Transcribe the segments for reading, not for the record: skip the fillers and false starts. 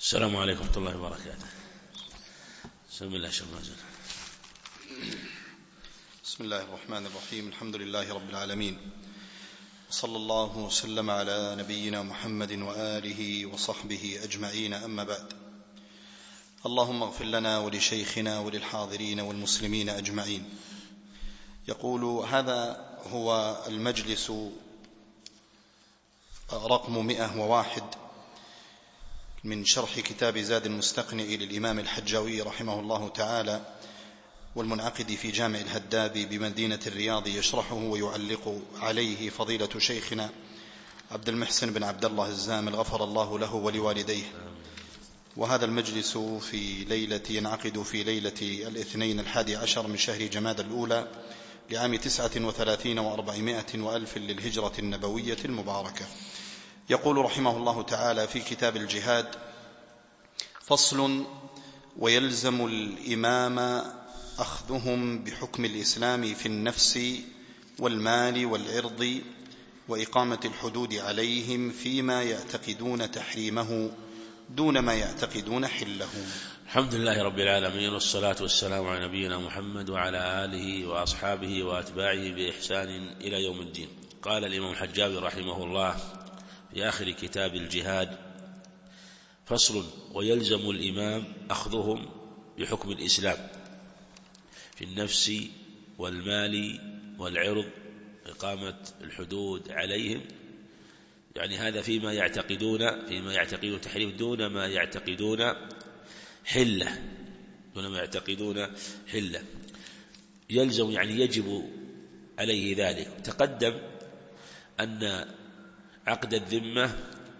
السلام عليكم ورحمة الله وبركاته. بسم الله بسم الله الرحمن الرحيم. الحمد لله رب العالمين، صلى الله وسلم على نبينا محمد وآله وصحبه أجمعين، أما بعد. اللهم اغفر لنا ولشيخنا وللحاضرين والمسلمين أجمعين. يقول: هذا هو المجلس رقم 101 من شرح كتاب زاد المستقنع للإمام الحجاوي رحمه الله تعالى، والمنعقد في جامع الهداب بمدينة الرياض، يشرحه ويعلق عليه فضيلة شيخنا عبد المحسن بن عبد الله الزامل، غفر الله له ولوالديه. وهذا المجلس ينعقد في ليلة الاثنين 11 من شهر جماد الأولى لعام 39 و400 وألف للهجرة النبوية المباركة. يقول رحمه الله تعالى في كتاب الجهاد: فصل: ويلزم الإمام أخذهم بحكم الإسلام في النفس والمال والعرض، وإقامة الحدود عليهم فيما يعتقدون تحريمه دون ما يعتقدون حله. الحمد لله رب العالمين، والصلاة والسلام على نبينا محمد وعلى آله وأصحابه وأتباعه بإحسان إلى يوم الدين. قال الإمام الحجاوي رحمه الله في آخر كتاب الجهاد: فصل: ويلزم الإمام أخذهم بحكم الإسلام في النفس والمال والعرض، إقامة الحدود عليهم، يعني هذا فيما يعتقدون تحريم دون ما يعتقدون حلة. يلزم يعني يجب عليه ذلك. تقدم أن عقد الذمة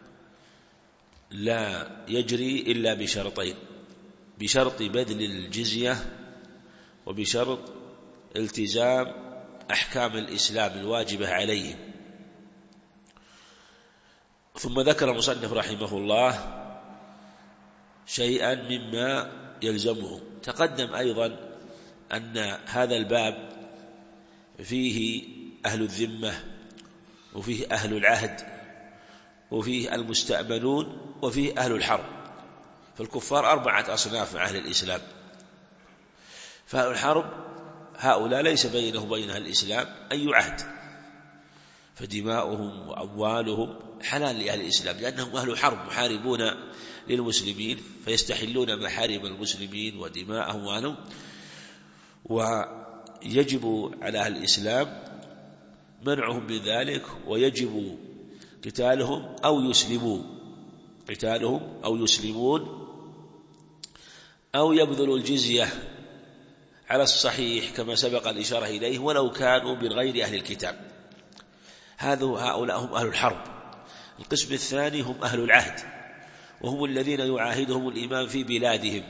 لا يجري إلا بشرطين: بشرط بذل الجزية، وبشرط التزام أحكام الإسلام الواجبة عليهم. ثم ذكر المصنف رحمه الله شيئا مما يلزمه. تقدم أيضا أن هذا الباب فيه أهل الذمة، وفيه أهل العهد، وفيه المستأمنون، وفيه أهل الحرب. فالكفار 4 أصناف مع أهل الإسلام. فأهل الحرب هؤلاء ليس بينه وبين أهل الإسلام أي عهد، فدماؤهم وأموالهم حلال لأهل الإسلام، لأنهم أهل حرب محاربون للمسلمين، فيستحلون محارم المسلمين ودماءهم وأموالهم. ويجب على أهل الإسلام منعهم من ذلك، ويجب قتالهم أو يسلمون أو يبذلوا الجزية على الصحيح كما سبق الإشارة إليه، ولو كانوا من غير أهل الكتاب. هؤلاء هم أهل الحرب. القسم الثاني هم أهل العهد، وهم الذين يعاهدهم الإمام في بلادهم،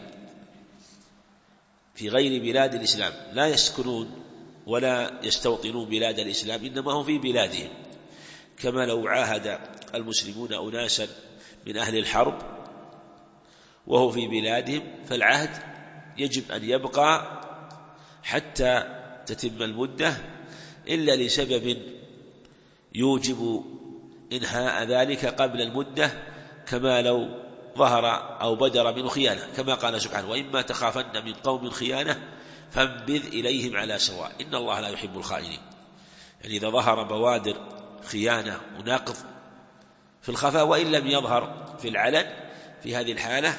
في غير بلاد الإسلام، لا يسكنون ولا يستوطنون بلاد الإسلام، إنما هم في بلادهم. كما لو عاهد المسلمون أناسا من أهل الحرب وهو في بلادهم، فالعهد يجب أن يبقى حتى تتم المدة، إلا لسبب يوجب إنهاء ذلك قبل المدة، كما لو ظهر أو بدر منه خيانة، كما قال سبحانه: وإما تخافن من قوم خيانة فانبذ إليهم على سواء إن الله لا يحب الخائنين. يعني إذا ظهر بوادر خيانة ونقض في الخفاء وإن لم يظهر في العلن، في هذه الحالة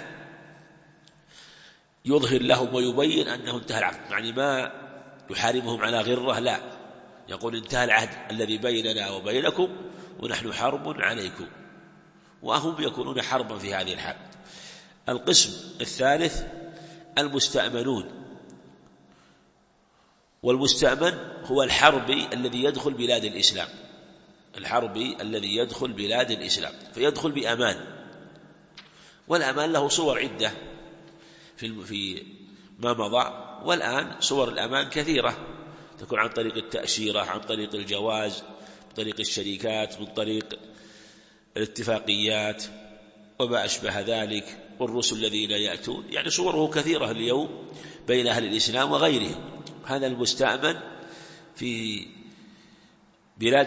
يظهر لهم ويبين أنه انتهى العهد، يعني ما يحاربهم على غرة، لا، يقول: انتهى العهد الذي بيننا وبينكم ونحن حرب عليكم، وهم يكونون حربا في هذه الحال. القسم الثالث المستأمنون. والمستأمن هو الحربي الذي يدخل بلاد الإسلام، فيدخل بأمان. والأمان له صور عدة في ما مضى، والآن صور الأمان كثيرة، تكون عن طريق التأشيرة، عن طريق الجواز، من طريق الشركات، من طريق الاتفاقيات وما أشبه ذلك، والرسل الذين يأتون، يعني صوره كثيرة اليوم بين أهل الإسلام وغيرهم. هذا المستأمن في بلاد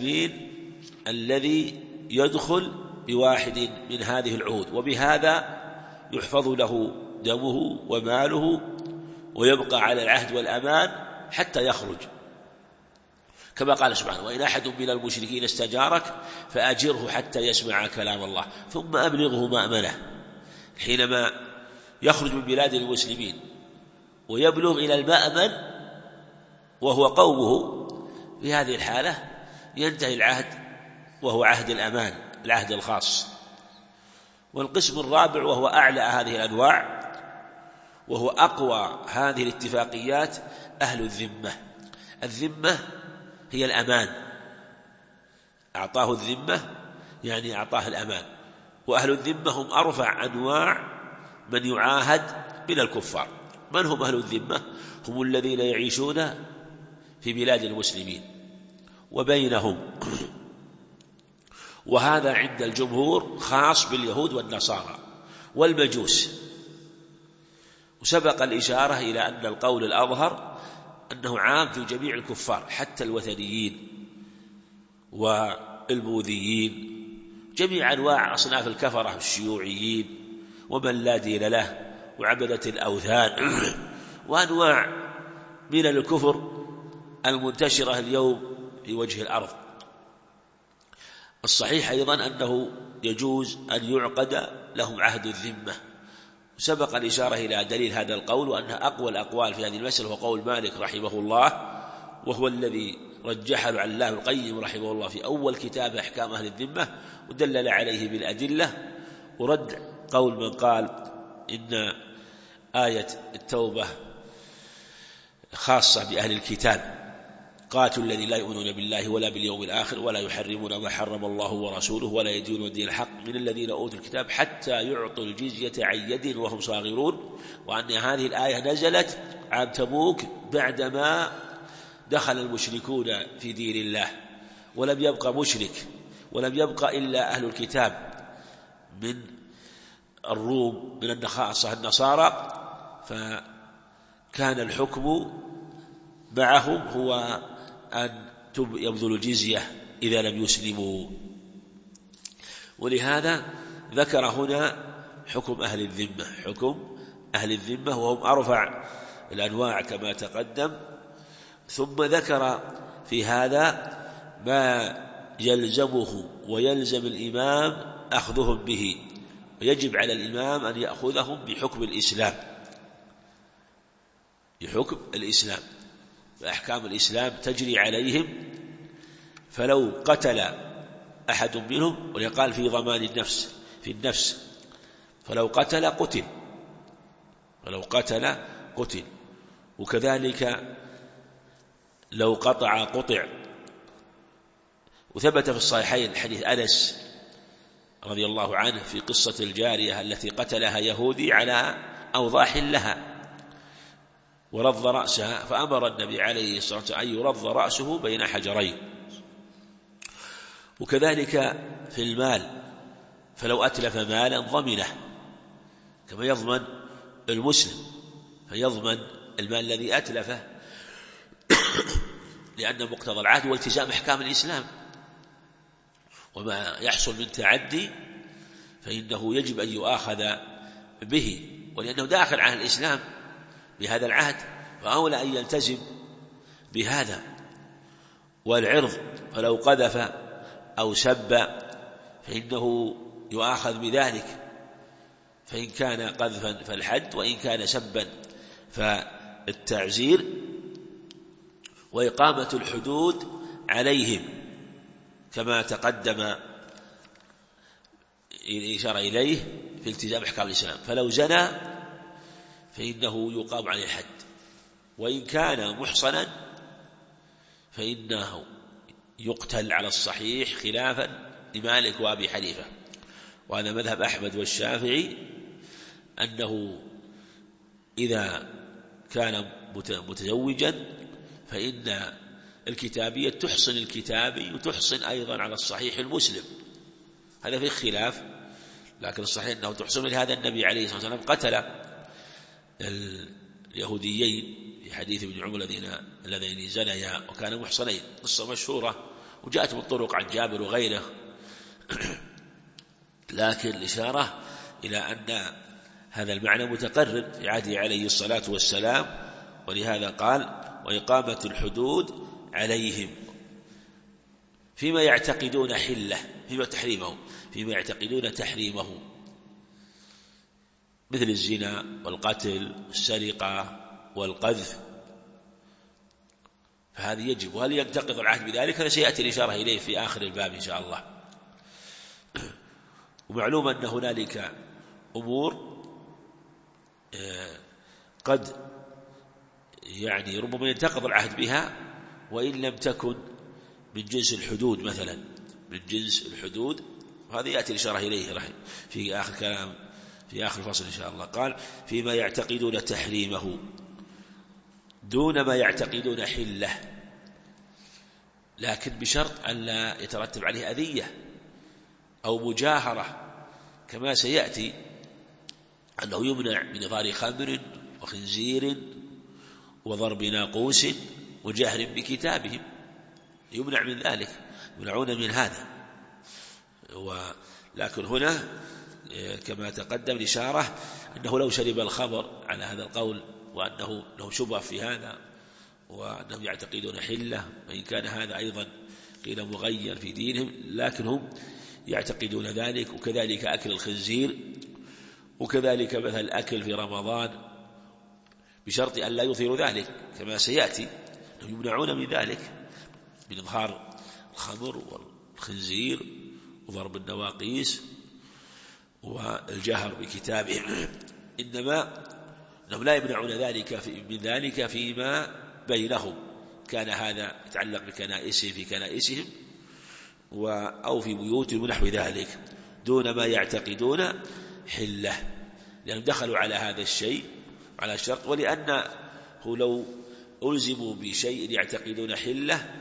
المسلمين الذي يدخل بواحد من هذه العهود، وبهذا يحفظ له دمه وماله ويبقى على العهد والأمان حتى يخرج، كما قال سبحانه: وإن أحد من المشركين استجارك فأجره حتى يسمع كلام الله ثم أبلغه مأمنه. حينما يخرج من بلاد المسلمين ويبلغ إلى المأمن وهو قومه، في هذه الحالة ينتهي العهد وهو عهد الأمان، العهد الخاص. والقسم الرابع وهو أعلى هذه الأنواع وهو أقوى هذه الاتفاقيات أهل الذمة. الذمة هي الأمان، أعطاه الذمة يعني أعطاه الأمان. وأهل الذمة هم أرفع أنواع من يعاهد من الكفار. من هم أهل الذمة؟ هم الذين يعيشون في بلاد المسلمين وبينهم، وهذا عند الجمهور خاص باليهود والنصارى والمجوس. وسبق الإشارة إلى أن القول الأظهر أنه عام في جميع الكفار حتى الوثنيين والبوذيين، جميع أنواع أصناف الكفرة الشيوعيين ومن لا دين له وعبدة الأوثان وأنواع من الكفر المنتشرة اليوم في وجه الأرض. الصحيح أيضا أنه يجوز أن يعقد لهم عهد الذمة. سبق الإشارة إلى دليل هذا القول، وأنها أقوى الأقوال في هذه المسألة هو قول مالك رحمه الله، وهو الذي رجحه العلامة القيم رحمه الله في أول كتاب أحكام أهل الذمة، ودلل عليه بالأدلة، ورد قول من قال إن آية التوبة خاصة بأهل الكتاب: قاتلوا الذين لا يؤمنون بالله ولا باليوم الآخر ولا يحرمون ما حرم الله ورسوله ولا يدينون دين الحق من الذين أوتوا الكتاب حتى يعطوا الجزية عن يد وهم صاغرون. وأن هذه الآية نزلت عام تبوك بعدما دخل المشركون في دين الله، ولم يبقى مشرك، ولم يبقى إلا أهل الكتاب من الروم من النصارى، فكان الحكم معهم هو أن يبذلوا الجزية إذا لم يسلموا. ولهذا ذكر هنا حكم أهل الذمة، حكم أهل الذمة وهم أرفع الأنواع كما تقدم. ثم ذكر في هذا ما يلزمه ويلزم الإمام أخذهم به، ويجب على الإمام أن يأخذهم بحكم الإسلام، بحكم الإسلام، فأحكام الإسلام تجري عليهم. فلو قتل أحد منهم، ويقال في ضمان النفس في النفس، فلو قتل قتل، فلو قتل قتل. وكذلك لو قطع قطع. وثبت في الصحيحين حديث أنس رضي الله عنه في قصة الجارية التي قتلها يهودي على أوضاح لها ورض رأسها، فأمر النبي عليه الصلاة والسلام أن يرض رأسه بين حجرين. وكذلك في المال، فلو أتلف مالا ضمنه كما يضمن المسلم، فيضمن المال الذي أتلفه لأن مقتضى العهد والتزام أحكام الإسلام. وما يحصل من تعدي فإنه يجب أن يؤاخذ به، ولأنه داخل عن الإسلام بهذا العهد، فأولى أن يلتزم بهذا. والعرض، فلو قذف أو سب فإنه يؤاخذ بذلك، فإن كان قذفا فالحد، وإن كان سبا فالتعزير، وإقامة الحدود عليهم كما تقدم الإشارة إليه في التزام أحكام الإسلام. فلو زنى فإنه يقام عليه الحد، وإن كان محصنا فإنه يقتل على الصحيح خلافا لمالك وأبي حنيفة. وهذا مذهب أحمد والشافعي، أنه إذا كان متزوجا فإن الكتابية تحصن الكتابي وتحصن أيضا على الصحيح المسلم، هذا في خلاف، لكن الصحيح أنه تحصن. لهذا النبي عليه الصلاة والسلام قتل اليهوديين في حديث ابن عمر الذين زنيا وكانا محصنين، قصة مشهورة وجاءت بالطرق عن جابر وغيره. لكن الإشارة إلى أن هذا المعنى متقرر في عهده عليه الصلاة والسلام، ولهذا قال وإقامة الحدود عليهم فيما يعتقدون حله، فيما يعتقدون تحريمه، مثل الزنا والقتل والسرقة والقذف، فهذه يجب. وهل ينتقض العهد بذلك؟ هذا سيأتي الإشارة إليه في آخر الباب إن شاء الله. ومعلوم أن هنالك أمور قد يعني ربما ينتقض العهد بها وإن لم تكن من جنس الحدود، مثلا من جنس الحدود، وهذا يأتي الإشارة إليه في آخر كلام في آخر الفصل إن شاء الله. قال فيما يعتقدون تحريمه دون ما يعتقدون حله، لكن بشرط أن لا يترتب عليه أذية أو مجاهرة، كما سيأتي أنه يمنع من إظهار خمر وخنزير وضرب ناقوس وجهر بكتابهم، يمنع من ذلك، يمنعون من هذا. لكن هنا كما تقدم الإشارة أنه لو شرب الخمر على هذا القول، وأنه له شبهة في هذا، وأنهم يعتقدون حلة، وإن كان هذا أيضا قيل مغير في دينهم، لكن هم يعتقدون ذلك. وكذلك أكل الخنزير، وكذلك مثل الأكل في رمضان، بشرط أن لا يظهر ذلك كما سيأتي، أنهم يمنعون من ذلك، من إظهار الخمر والخنزير وضرب النواقيس والجهر بكتابهم، إنما أنهم لا يمنعون من ذلك فيما بينهم، كان هذا يتعلق بكنائسهم في كنائسهم أو في بيوتهم ونحو ذلك، دون ما يعتقدون حلة، لأنهم دخلوا على هذا الشيء على الشرط. ولأنه لو ألزموا بشيء يعتقدون حلة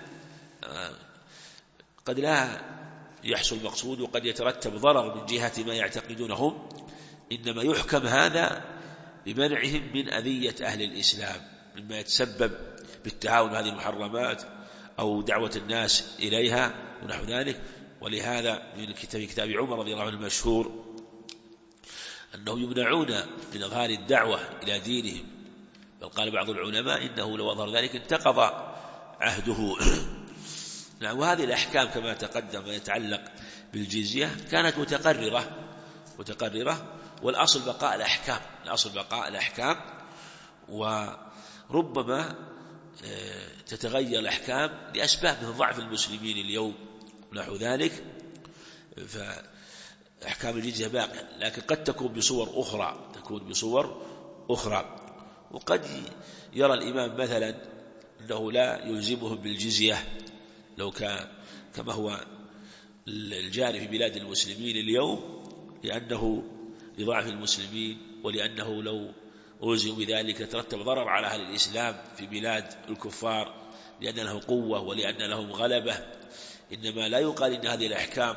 قد لا يحصل مقصود، وقد يترتب ضرر من جهة ما يعتقدونهم، إنما يحكم هذا بمنعهم من أذية أهل الإسلام مما يتسبب بالتعاون هذه المحرمات أو دعوة الناس إليها ونحو ذلك. ولهذا من كتاب عمر رضي الله عنه المشهور أنه يمنعون من إظهار الدعوة إلى دينهم، بل قال بعض العلماء إنه لو أظهر ذلك انتقض عهده. نعم. وهذه الأحكام كما تقدم يتعلق بالجزية كانت متقررة، والأصل بقاء الأحكام، وربما تتغير الأحكام لأسباب من ضعف المسلمين اليوم ونحو ذلك، فأحكام الجزية باقية، لكن قد تكون بصور أخرى. وقد يرى الإمام مثلا أنه لا يلزمهم بالجزية لو كان كما هو الجاري في بلاد المسلمين اليوم، لأنه لضعف المسلمين، ولأنه لو ألزموا بذلك ترتب ضرر على أهل الإسلام في بلاد الكفار، لأن له قوة ولأن لهم غلبة. إنما لا يقال إن هذه الأحكام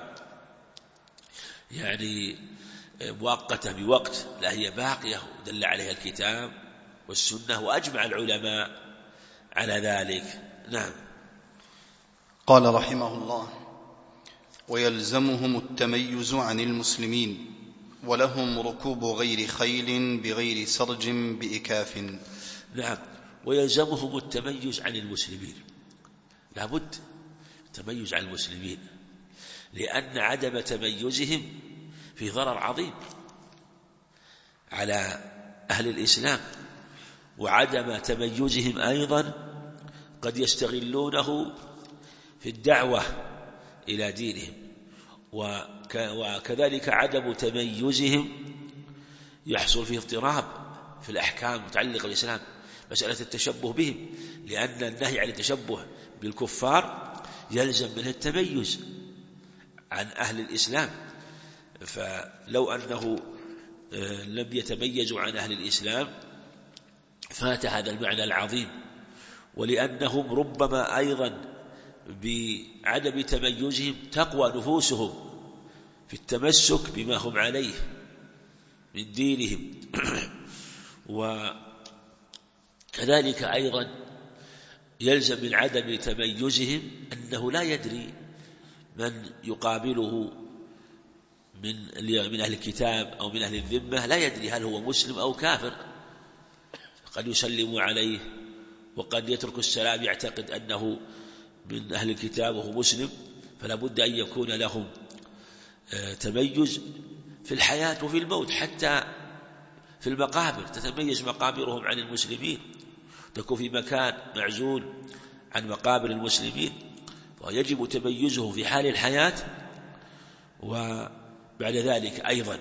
يعني مؤقتة بوقت، لا، هي باقية ودل عليها الكتاب والسنة وأجمع العلماء على ذلك. نعم. قال رحمه الله: ويلزمهم التميز عن المسلمين، ولهم ركوب غير خيل بغير سرج بإكاف. نعم. ويلزمهم التميز عن المسلمين، لابد التميز عن المسلمين، لأن عدم تميزهم في ضرر عظيم على أهل الإسلام، وعدم تميزهم أيضا قد يستغلونه في الدعوة إلى دينهم، وكذلك عدم تميزهم يحصل فيه اضطراب في الأحكام المتعلقة بالإسلام، مسألة التشبه بهم، لأن النهي عن التشبه بالكفار يلزم منه التميز عن أهل الإسلام، فلو أنه لم يتميزوا عن أهل الإسلام فات هذا المعنى العظيم. ولأنهم ربما أيضا بعدم تميزهم تقوى نفوسهم في التمسك بما هم عليه من دينهم، وكذلك أيضا يلزم من عدم تميزهم أنه لا يدري من يقابله من أهل الكتاب أو من أهل الذمة لا يدري هل هو مسلم أو كافر، قد يسلم عليه وقد يترك السلام يعتقد أنه من أهل الكتاب وهو مسلم. فلا بد أن يكون لهم تميز في الحياة وفي الموت، حتى في المقابر تتميز مقابرهم عن المسلمين، تكون في مكان معزول عن مقابر المسلمين، ويجب تميزه في حال الحياة وبعد ذلك أيضا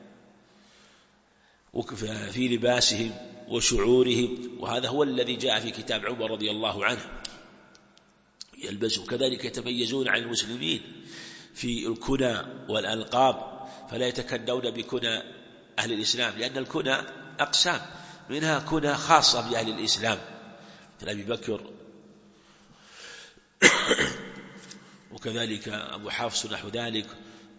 في لباسهم وشعورهم. وهذا هو الذي جاء في كتاب عمر رضي الله عنه يلبسوا. كذلك يتميزون عن المسلمين في الكنى والألقاب، فلا يتكنون بكنى أهل الإسلام، لأن الكنى أقسام، منها كنى خاصة بأهل الإسلام مثل أبي بكر وكذلك أبو حفص نحو ذلك،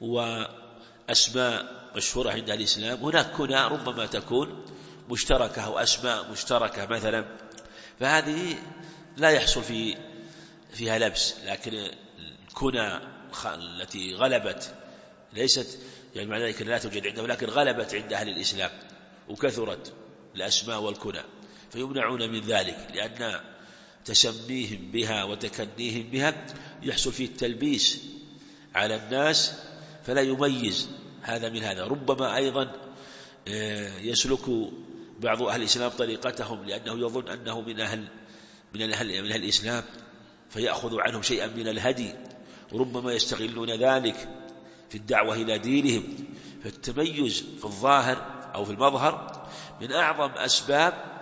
وأسماء مشهورة عند أهل الإسلام. هناك كنى ربما تكون مشتركة أو أسماء مشتركة مثلا، فهذه لا يحصل فيها لبس. لكن الكنى التي غلبت ليست يعني معنى ذلك لا توجد عندهم، لكن غلبت عند أهل الإسلام وكثرت الأسماء والكنى، فيمنعون من ذلك، لأن تسميهم بها وتكنيهم بها يحصل فيه التلبيس على الناس، فلا يميز هذا من هذا. ربما أيضا يسلك بعض أهل الإسلام طريقتهم لأنه يظن أنه من أهل الإسلام، فيأخذ عنهم شيئا من الهدي، وربما يستغلون ذلك في الدعوة إلى دينهم. فالتميز في الظاهر أو في المظهر من أعظم أسباب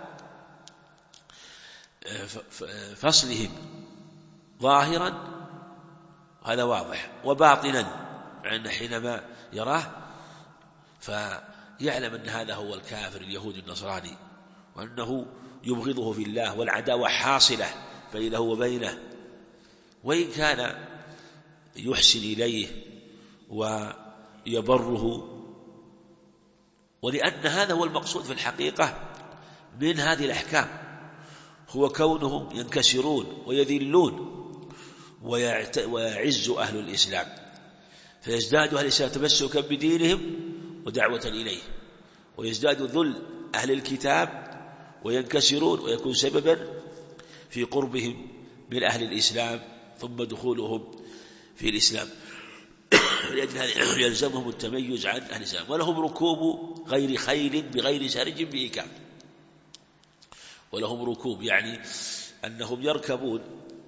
فصلهم ظاهرا، هذا واضح، وباطنا، لأن حينما يراه فيعلم أن هذا هو الكافر اليهودي النصراني، وأنه يبغضه في الله، والعداوة حاصلة بينه وبينه، وإن كان يحسن إليه ويبره. ولأن هذا هو المقصود في الحقيقة من هذه الأحكام، هو كونهم ينكسرون ويذلون ويعز أهل الإسلام، فيزداد أهل الإسلام تمسكا بدينهم ودعوة إليه، ويزداد ذل أهل الكتاب وينكسرون، ويكون سببا في قربهم من أهل الإسلام ثم دخولهم في الإسلام. لأن هذا يلزمهم التميز عن أهل الإسلام. ولهم ركوب غير خيل بغير سرج بإكام. ولهم ركوب يعني أنهم يركبون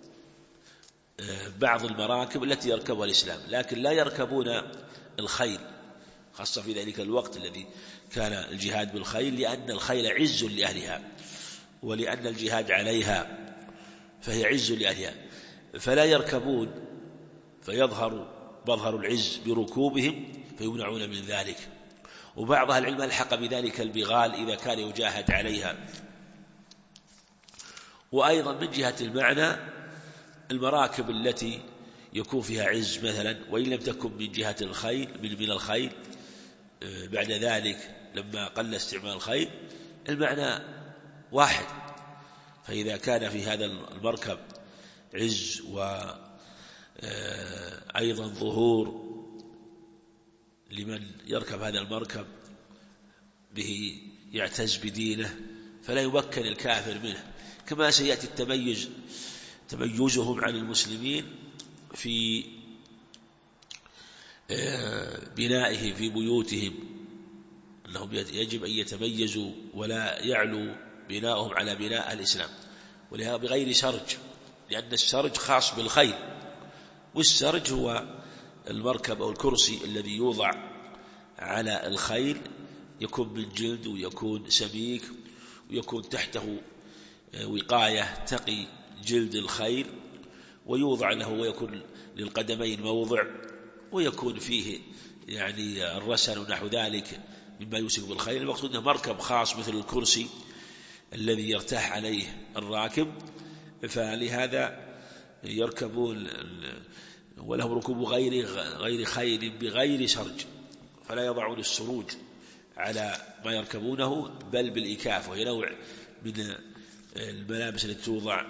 بعض المراكب التي يركبها الإسلام، لكن لا يركبون الخيل، خاصة في ذلك الوقت الذي كان الجهاد بالخيل، لأن الخيل عز لأهلها، ولأن الجهاد عليها فهي عز لأهلها، فلا يركبون، فيظهر مظهر العز بركوبهم فيمنعون من ذلك. وبعض أهل العلم ألحق بذلك البغال إذا كان يجاهد عليها. وأيضا من جهة المعنى المراكب التي يكون فيها عز مثلا، وإن لم تكن من جهة الخيل من الخيل بعد ذلك لما قل استعمال الخيل المعنى واحد. فإذا كان في هذا المركب عز وأيضا ظهور لمن يركب هذا المركب به يعتز بدينه، فلا يمكن الكافر منه. كما سيأتي تميزهم عن المسلمين في بنائهم في بيوتهم، أنهم يجب أن يتميزوا ولا يعلو بناؤهم على بناء الإسلام، ولهذا بغير سرج، لأن السرج خاص بالخيل، والسرج هو المركب أو الكرسي الذي يوضع على الخيل، يكون من جلد ويكون سميك ويكون تحته وقاية تقي جلد الخيل، ويوضع له ويكون للقدمين موضع، ويكون فيه يعني الرسل ونحو ذلك مما يوسك بالخيل. المقصود أنه مركب خاص مثل الكرسي الذي يرتاح عليه الراكب، فلهذا يركبون ولهم ركوب غير خيل بغير سرج، فلا يضعون السروج على ما يركبونه بل بالإكاف، وهي نوع من الملابس التي توضع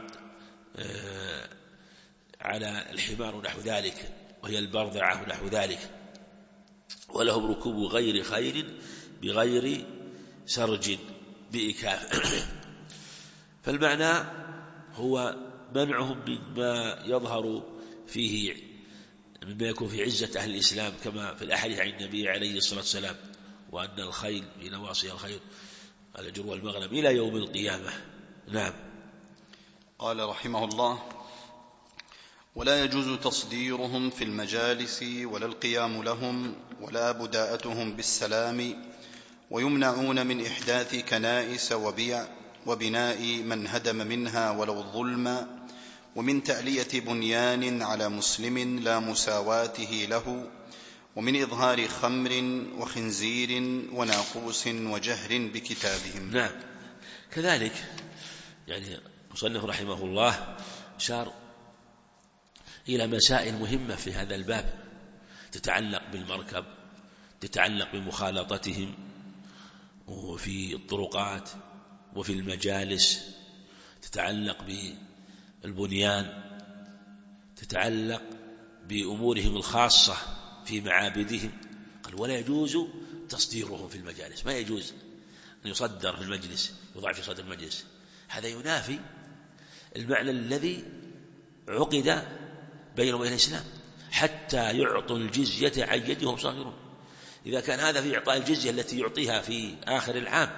على الحمار ونحو ذلك، وهي البرضعة ونحو ذلك. ولهم ركوب غير خير بغير سرج بإكاف. فالمعنى هو منعهم مما يظهر فيه مما يكون في عزة أهل الإسلام كما في الأحاديث عن النبي عليه الصلاة والسلام، وأن الخيل في نواصيها الخير الأجر والمغنم إلى يوم القيامة. نعم. قال رحمه الله: ولا يجوز تصديرهم في المجالس ولا القيام لهم ولا بداءتهم بالسلام، ويمنعون من إحداث كنائس وبيع وبناء من هدم منها ولو ظلما، ومن تألية بنيان على مسلم لا مساواته له، ومن إظهار خمر وخنزير وناقوس وجهر بكتابهم. نعم. كذلك يعني مصنف رحمه الله أشار إلى مسائل مهمة في هذا الباب تتعلق بالمركب، تتعلق بمخالطتهم وفي الطرقات وفي المجالس، تتعلق بالبنيان، تتعلق بأمورهم الخاصة في معابدهم. قال: ولا يجوز تصديرهم في المجالس، ما يجوز أن يصدر في المجلس، يوضع في صدر المجلس. هذا ينافي المعنى الذي عقد بينهم وبين الإسلام، حتى يعطوا الجزية عن يد وهم صاغرون. إذا كان هذا في إعطاء الجزية التي يعطيها في آخر العام،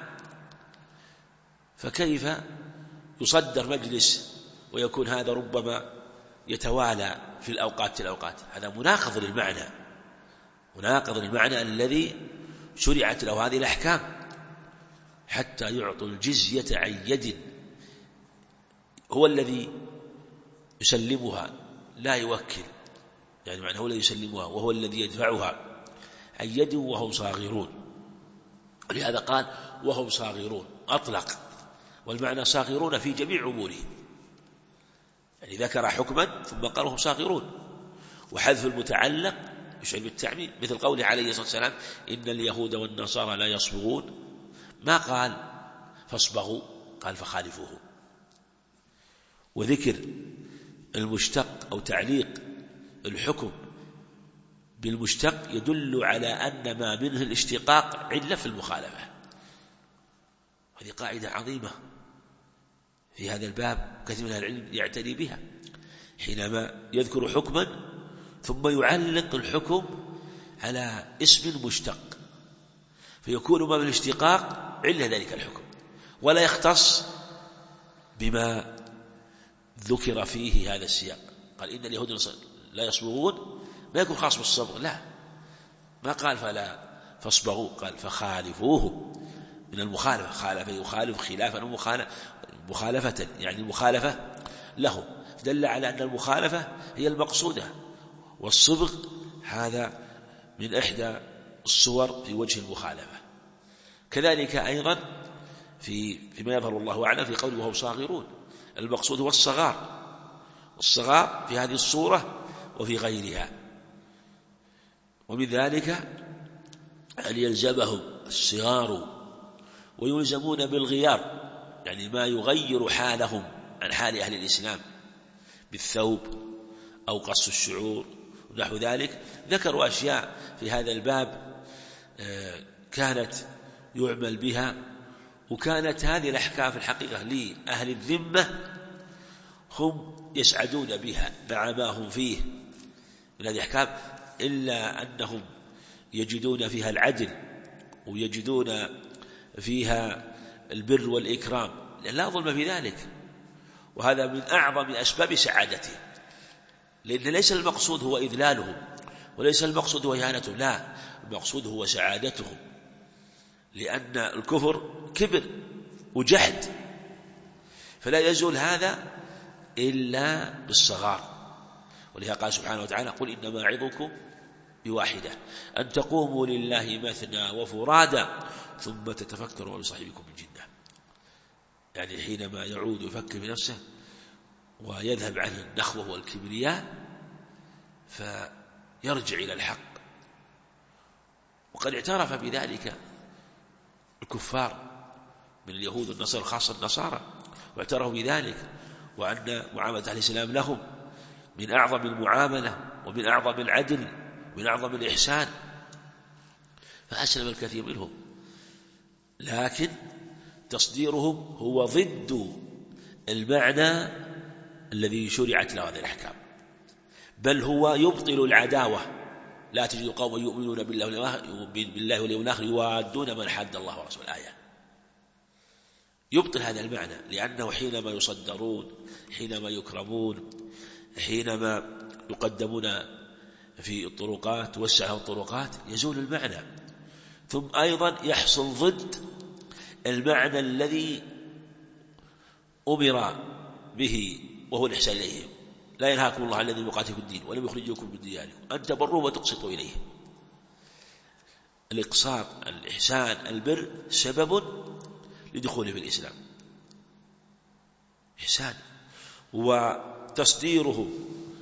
فكيف يصدر مجلس ويكون هذا ربما يتوالى في الأوقات؟ هذا مناقض للمعنى الذي شرعت له هذه الأحكام، حتى يعطوا الجزية عن يد. هو الذي يسلمها لا يوكل، يعني معنى هو الذي يسلمها وهو الذي يدفعها عن يد وهم صاغرون. ولهذا قال: وهم صاغرون، أطلق، والمعنى صاغرون في جميع أمورهم، يعني ذكر حكما ثم قال وهم صاغرون. وحذف المتعلق يشعر بالتعميم، مثل قوله عليه الصلاة والسلام: إن اليهود والنصارى لا يصبغون، ما قال فاصبغوا، قال فخالفوه. وذكر المشتق أو تعليق الحكم بالمشتق يدل على أن ما منه الاشتقاق علة في المخالفة. هذه قاعدة عظيمة في هذا الباب، كثير من العلم يعتني بها، حينما يذكر حكما ثم يعلق الحكم على اسم مشتق، فيكون ما من الاشتقاق علة ذلك الحكم، ولا يختص بما ذكر فيه هذا السياق. قال: إن اليهود لا يصبغون، ما يكون خاص بالصبغ، لا، ما قال فلا فاصبغوا، قال فخالفوه، من المخالفة، خالف يخالف خلافا مخالفة، يعني المخالفة له، دل على أن المخالفة هي المقصودة، والصبغ هذا من إحدى الصور في وجه المخالفة. كذلك أيضا فيما يظهر الله أعلم في قوله وهم صاغرون، المقصود هو الصغار في هذه الصورة وفي غيرها. ومن ذلك أن يلزمهم الصغار ويلزمون بالغيار، يعني ما يغير حالهم عن حال أهل الإسلام، بالثوب أو قص الشعور ونحو ذلك. ذكروا أشياء في هذا الباب كانت يعمل بها، وكانت هذه الأحكام في الحقيقة لأهل الذمة هم يسعدون بها مع ما هم فيه من هذه الأحكام، إلا أنهم يجدون فيها العدل ويجدون فيها البر والإكرام، لأن لا ظلم في ذلك، وهذا من أعظم أسباب سعادته، لأن ليس المقصود هو إذلالهم، وليس المقصود هو إهانتهم، لا، المقصود هو سعادتهم، لأن الكفر كبر وجحد، فلا يزول هذا إلا بالصغار. ولهذا قال سبحانه وتعالى: قل إنما أعظكم بواحدة أن تقوموا لله مثنى وفرادا ثم تتفكروا بصاحبكم من جنة. يعني حينما يعود يفكر بنفسه ويذهب عنه النخوة والكبرياء فيرجع إلى الحق. وقد اعترف بذلك الكفار من اليهود والنصارى، خاصة النصارى، واعترفوا بذلك، وأن معاملة أهل الإسلام لهم من أعظم المعاملة ومن أعظم العدل ومن أعظم الإحسان. فأسلم الكثير منهم، لكن تصديرهم هو ضد المعنى الذي شرعت له هذه الأحكام، بل هو يبطل العداوة. لا تجد قوما يؤمنون بالله واليوم الآخر يوادون من حاد الله ورسوله، الآية يبطل هذا المعنى، لأنه حينما يصدرون، حينما يكرمون، حينما يقدمون في الطرقات توسع لهم الطرقات يزول المعنى. ثم أيضا يحصل ضد المعنى الذي أمر به وهو الإحسان إليهم. لا ينهاكم الله عن الذين يقاتلكم الدين ولم يخرجوكم من دياركم أن تبروا وتقسطوا إليه. الإقساط، الإحسان، البر سبب لدخوله في الإسلام، إحسان، وتصديره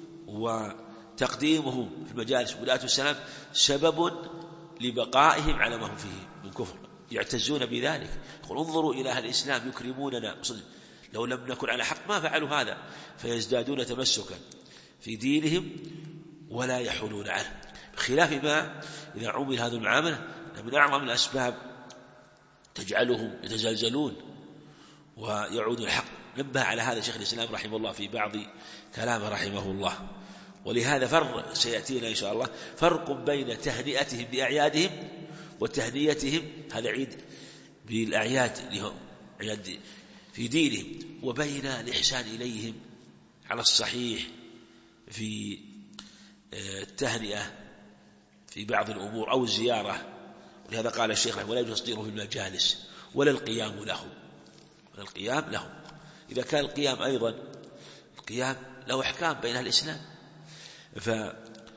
وتقديمه في المجالس ولاة السلام سبب لبقائهم على ما هم فيه من كفر، يعتزون بذلك. يقول انظروا إلى أهل الإسلام يكرموننا، لو لم نكن على حق ما فعلوا هذا، فيزدادون تمسكا في دينهم ولا يحولون عنه، بخلاف ما إذا عمل هذه المعاملة من أعظم الأسباب تجعلهم يتزلزلون ويعودوا الحق. نبه على هذا شيخ الإسلام رحمه الله في بعض كلامه رحمه الله. ولهذا فرق سيأتينا إن شاء الله، فرق بين تهنئتهم بأعيادهم وتهنيتهم، هذا عيد بالأعياد لهم، عياد في دينهم، وبين الإحسان إليهم على الصحيح في التهنئة في بعض الأمور أو الزيارة. ولهذا قال الشيخ ولا يجوز تصديره في المجالس ولا القيام لهم، ولا القيام لهم. إذا كان القيام أيضا، القيام له أحكام بين أهل الإسلام، فهو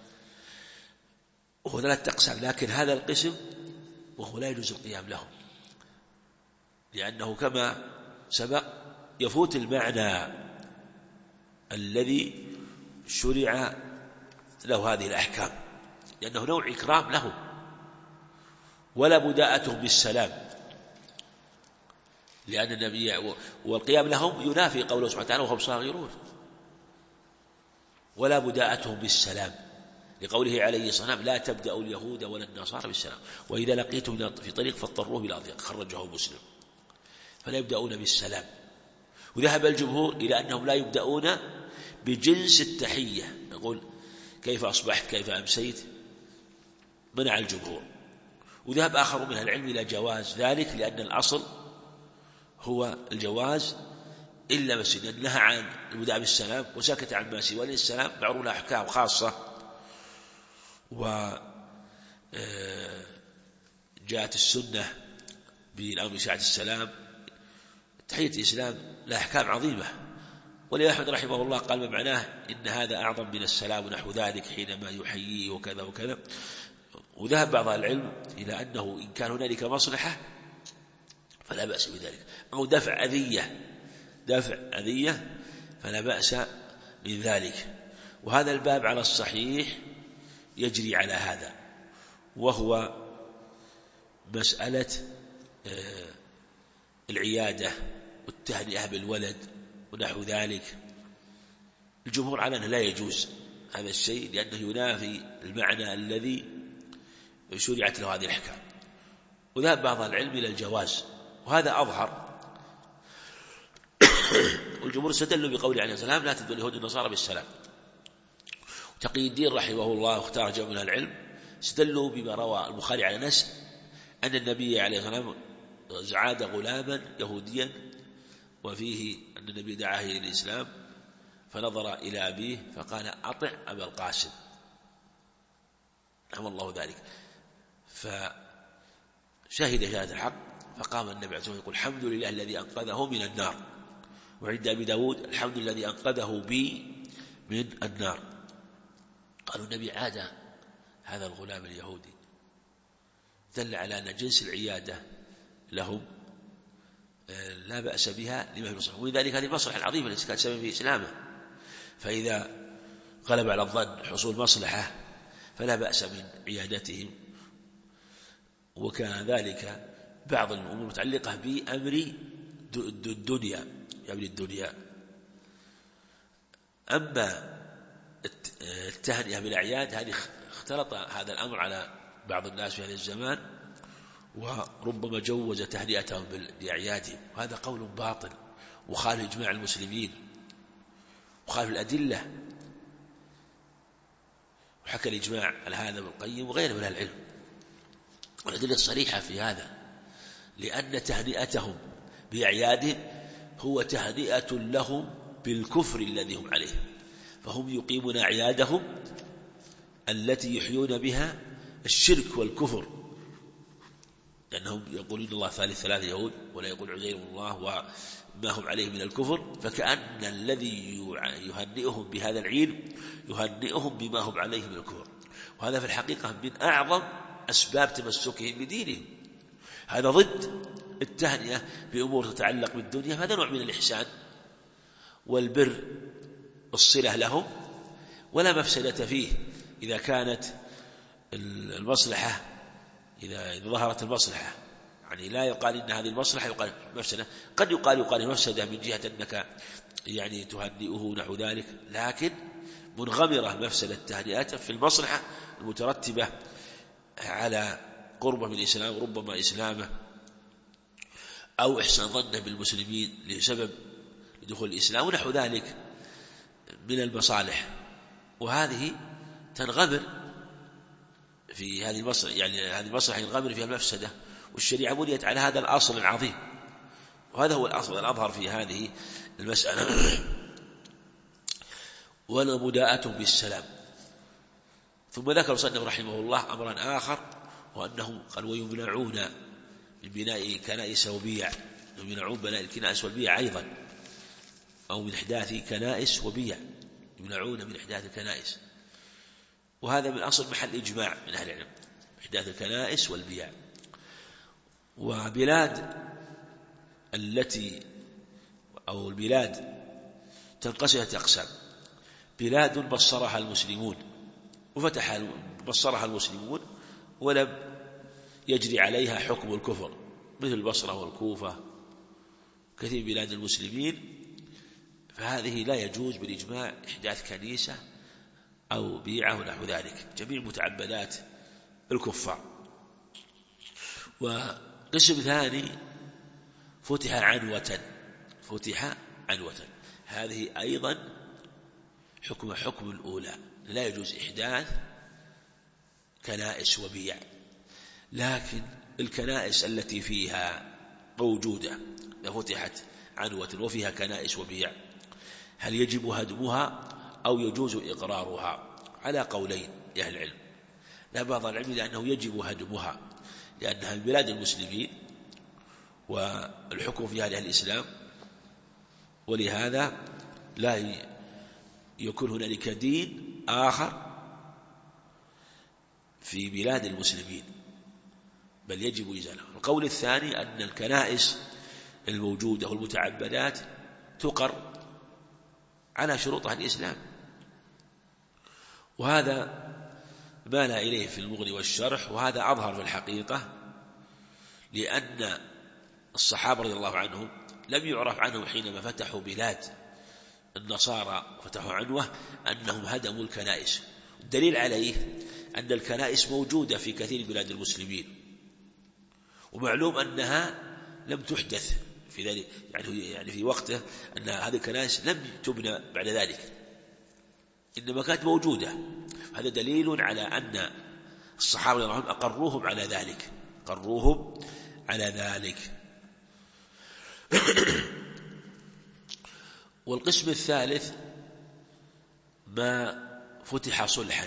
ثلاثة أقسام، لكن هذا القسم وهو لا يجوز القيام لهم، لأنه كما سبق يفوت المعنى الذي شرع له هذه الأحكام، لأنه نوع إكرام لهم، ولا بداءتهم بالسلام، لأن النبي والقيام لهم ينافي قوله سبحانه وتعالى وهم صاغرون، ولا بداءتهم بالسلام لقوله عليه الصلاة والسلام لا تبدأوا اليهود ولا النصارى بالسلام وإذا لقيتم في طريق فاضطروه إلى أضيق، خرجه مسلم. فلا يبدأون بالسلام. وذهب الجمهور إلى أنهم لا يبدأون بجنس التحية، نقول كيف أصبحت كيف أمسيت، منع الجمهور. وذهب آخر من العلم إلى جواز ذلك، لأن الأصل هو الجواز إلا مسجد نهى عن البداء بالسلام وسكت عن ما سوى السلام، معروف له أحكام خاصة. وجاءت السنة بالأمر بإشاعة السلام، تحية الإسلام لها أحكام عظيمة. ولأحمد رحمه الله قال ما معناه إن هذا أعظم من السلام ونحو ذلك حينما يحييه وكذا وكذا. وذهب بعض العلم إلى أنه إن كان هنالك مصلحة فلا بأس بذلك، أو دفع أذية فلا بأس من ذلك. وهذا الباب على الصحيح يجري على هذا، وهو مسألة العيادة والتهنئة بالولد ونحو ذلك. الجمهور على أنه لا يجوز هذا الشيء، لأنه ينافي المعنى الذي شرعت له هذه الأحكام. وذهب بعض العلم إلى الجواز، وهذا أظهر. والجمهور استدلوا بقوله عليه السلام لا تدعوا اليهود والنصارى بالسلام. تقي الدين رحمه الله واختار جمع من العلم استدلوا بما روى البخاري عن أنس أن النبي عليه الصلاة والسلام عاد غلاما يهوديا، وفيه أن النبي دعاه إلى الإسلام فنظر إلى أبيه فقال أطع أبا القاسم، نعم الله ذلك. فشهد شهادة الحق، فقام النبي عليه الصلاة والسلام يقول الحمد لله الذي أنقذه من النار. وعند أبي داود الحمد لله الذي أنقذه بي من النار. قالوا النبي عاد هذا الغلام اليهودي، دل على أن جنس العيادة لهم لا بأس بها لما في المصلحة، ولذلك هذه المصلحة العظيمة التي كانت سبب في إسلامه. فإذا غلب على الظن حصول مصلحة فلا بأس من عيادتهم. وكان ذلك بعض الأمور المتعلقة بأمر الدنيا، أمر الدنيا. أما التهنئة بالأعياد هذه اختلط هذا الأمر على بعض الناس في هذا الزمان، وربما جوز تهنئتهم بأعيادهم، وهذا قول باطل وخالف إجماع المسلمين وخالف الأدلة، وحكى الإجماع على هذا ابن القيم وغيره من العلم، والأدلة صريحة في هذا، لأن تهنئتهم بأعيادهم هو تهنئة لهم بالكفر الذي هم عليه، فهم يقيمون أعيادهم التي يحيون بها الشرك والكفر، لأنهم يقولون الله ثالث ثلاثة يهود ولا يقول عزير الله وما هم عليه من الكفر، فكأن الذي يهنئهم بهذا العيد يهنئهم بما هم عليه من الكفر، وهذا في الحقيقة من أعظم أسباب تمسكهم بدينهم. هذا ضد التهنئة بأمور تتعلق بالدنيا، هذا نوع من الإحسان والبر الصلة لهم، ولا مفسدة فيه إذا كانت المصلحة، إذا ظهرت المصلحة، يعني لا يقال إن هذه المصلحة يقال مفسدة، قد يقال مفسدة من جهة أنك يعني تهنئه نحو ذلك، لكن منغمرة مفسدة تهنئته في المصلحة المترتبة على قربه من الإسلام، ربما إسلامه أو إحسان ظنه بالمسلمين لسبب دخول الإسلام ونحو ذلك من المصالح، وهذه تنغمر في هذه المصلحة، يعني هذه المصلحة ينغمر فيها المفسدة، والشريعة بنيت على هذا الأصل العظيم، وهذا هو الأصل الأظهر في هذه المسألة. ولا مداءة بالسلام. ثم ذكر صدق رحمه الله أمرا آخر، وأنه قال ويمنعون من بناء كنائس وبيع، يمنعون بناء الكنائس والبيع أيضا، أو من إحداث كنائس وبيع، يمنعون من إحداث الكنائس، وهذا من أصل محل إجماع من أهل العلم، إحداث الكنائس والبيع. وبلاد التي أو البلاد تنقسم أقسام، بلاد بصرها المسلمون بصرها المسلمون ولم يجري عليها حكم الكفر، مثل البصرة والكوفة، كثير بلاد المسلمين، فهذه لا يجوز بالإجماع إحداث كنيسة أو بيعة ونحو ذلك، جميع متعبدات الكفار. وقسم ثاني فتح عنوة، هذه أيضا حكم الأولى، لا يجوز إحداث كنائس وبيع، لكن الكنائس التي فيها موجودة فتحت عنوة وفيها كنائس وبيع، هل يجب هدمها أو يجوز إقرارها؟ على قولين لأهل العلم، لا بعض العلم لأنه يجب هدمها، لأنها من بلاد المسلمين والحكم فيها لأهل الإسلام، ولهذا لا يكون هنالك دين آخر في بلاد المسلمين، بل يجب إزالة. القول الثاني أن الكنائس الموجودة والمتعبدات تقر على شروطها الإسلام، وهذا مال إليه في المغني والشرح، وهذا أظهر في الحقيقة، لأن الصحابة رضي الله عنهم لم يعرف عنهم حينما فتحوا بلاد النصارى فتحوا عنوة أنهم هدموا الكنائس، الدليل عليه أن الكنائس موجودة في كثير من بلاد المسلمين، ومعلوم أنها لم تحدث في ذلك، يعني في وقته أن هذه الكنائس لم تبنى بعد ذلك، إنما كانت موجودة. هذا دليل على أن الصحابة رضي الله عنهم أقروهم على ذلك. والقسم الثالث ما فتح صلحا،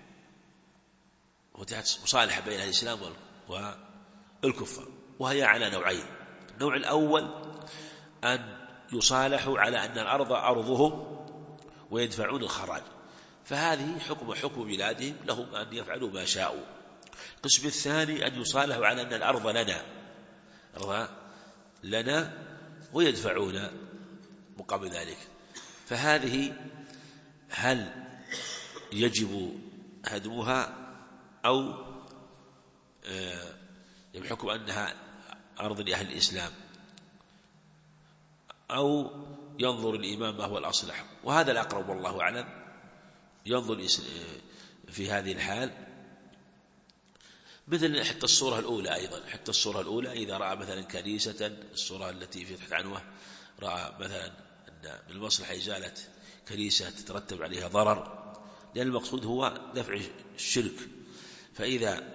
فتحت مصالحة بين الإسلام والكفار، وهي على نوعين. النوع الأول أن يصالحوا على أن الأرض أرضهم ويدفعون الخراج، فهذه حكم بلادهم، لهم أن يفعلوا ما شاءوا. القسم الثاني أن يصالحوا على أن الأرض لنا ويدفعون مقابل ذلك، فهذه هل يجب هدمها أو يحكم أنها أرض لأهل الإسلام، أو ينظر الإمام ما هو الأصلح؟ وهذا الأقرب والله أعلم، ينظر في هذه الحال مثل حتى الصورة الأولى أيضا، حتى الصورة الأولى إذا رأى مثلا كنيسة، الصورة التي في تحت عنوة، رأى مثلا أن بالمصلحة إزالة كنيسة تترتب عليها ضرر، لأن المقصود هو دفع الشرك، فإذا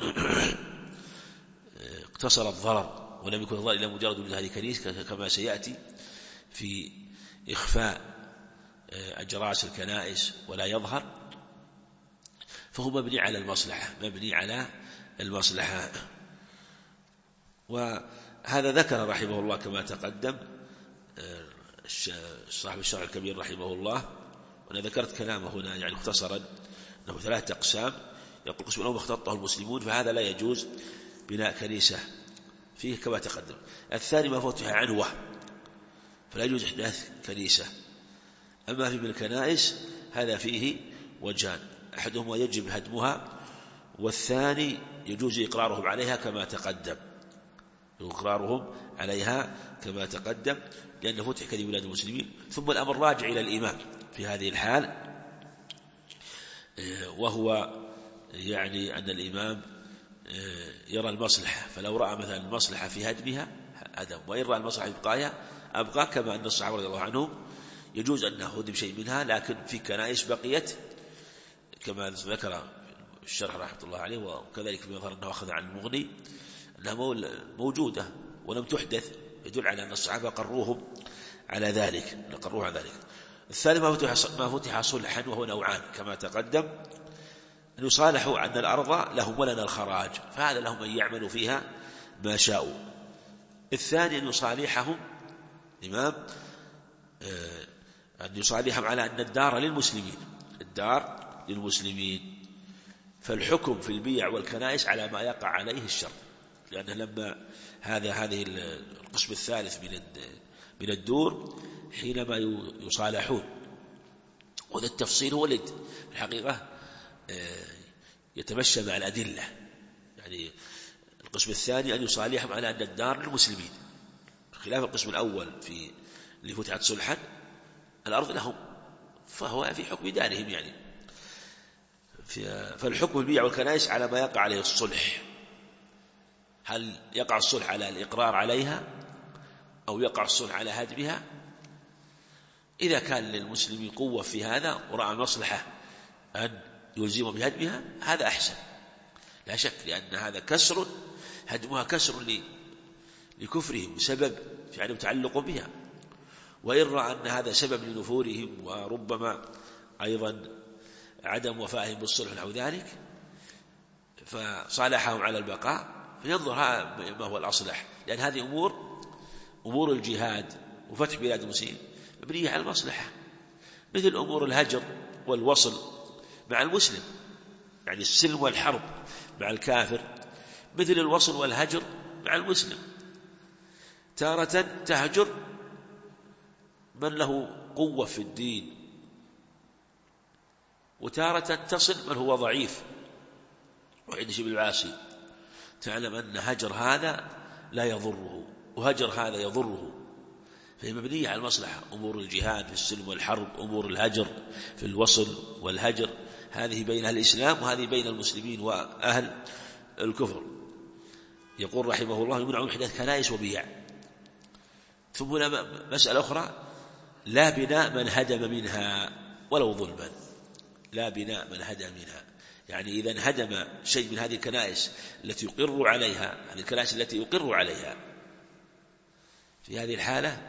اقتصر الضرر ولم يكن الضرر إلا مجرد من هذه الكنيسة كما سيأتي في إخفاء أجراس الكنائس ولا يظهر، فهو مبني على المصلحة، مبني على المصلحة. وهذا ذكر رحمه الله كما تقدم صاحب الشرح الكبير رحمه الله، وأنا ذكرت كلامه هنا يعني مختصرا أنه 3 أقسام. يقول القسم الأول ما اختلطه المسلمون، فهذا لا يجوز بناء كنيسة فيه كما تقدم. الثاني ما فتح عنوة، فلا يجوز إحداث كنيسة. أما في الكنائس هذا فيه وجهان، أحدهما يجب هدمها، والثاني يجوز إقرارهم عليها كما تقدم، إقرارهم عليها كما تقدم لأنه فتح كلمة بلاد المسلمين. ثم الأمر راجع إلى الإمام في هذه الحال، وهو يعني أن الإمام يرى المصلحة، فلو رأى مثلا المصلحة في هدمها هدم، وإن رأى المصلحة في بقائها أبقى، كما أن الصحابة رضي الله عنهم يجوز أن هدم شيء منها، لكن في كنائس بقيت كما ذكر الشرح رحمة الله عليه، وكذلك بيظهر أنه أخذ عن المغني أنها موجودة ولم تحدث، يدل على أن الصحابة قروهم على ذلك، قروه على ذلك. الثاني ما فتح صلحا، وهو نوعان كما تقدم، أن يصالحوا أن الأرض لهم ولنا الخراج، فهذا لهم أن يعملوا فيها ما شاءوا. الثاني أن يصالحهم الإمام، أن يصالحهم على أن الدار للمسلمين، الدار للمسلمين، فالحكم في البيع والكنائس على ما يقع عليه الشر، لأنه لما هذه القسم الثالث من الدور حينما يصالحون، وهذا التفصيل هو الحقيقة يتمشى مع الأدلة. يعني القسم الثاني أن يصالحهم على أن الدار للمسلمين، خلاف القسم الأول في اللي فتحت صلحا الأرض لهم، فهو في حكم دارهم يعني. فالحكم البيع والكنائس على ما يقع عليه الصلح، هل يقع الصلح على الإقرار عليها أو يقع الصلح على هدمها؟ إذا كان للمسلمين قوة في هذا ورأى مصلحة أن يلزمهم بهدمها هذا أحسن لا شك، لأن هذا كسر، هدمها كسر لكفرهم وسبب في عدم تعلق بها، وإن رأى أن هذا سبب لنفورهم وربما أيضا عدم وفائهم بالصلح ونحو ذلك فصالحهم على البقاء، فينظر ما هو الأصلح، لأن هذه أمور الجهاد وفتح بلاد المسلمين مبنية على المصلحة، مثل أمور الهجر والوصل مع المسلم، يعني السلم والحرب مع الكافر، مثل الوصل والهجر مع المسلم، تارة تهجر من له قوة في الدين، وتارة تصل من هو ضعيف. وعند شبه العاصي تعلم أن هجر هذا لا يضره وهجر هذا يضره، فهي مبنية على المصلحة، أمور الجهاد في السلم والحرب، أمور الهجر في الوصل والهجر، هذه بين الإسلام وهذه بين المسلمين وأهل الكفر. يقول رحمه الله يمنع من إحداث كنائس وبيع. ثم هنا مسألة أخرى، لا بناء من هدم منها ولو ظلما، لا بناء من هدم منها، يعني إذا انهدم شيء من هذه الكنائس التي يقر عليها، هذه الكنائس التي يقر عليها، في هذه الحالة،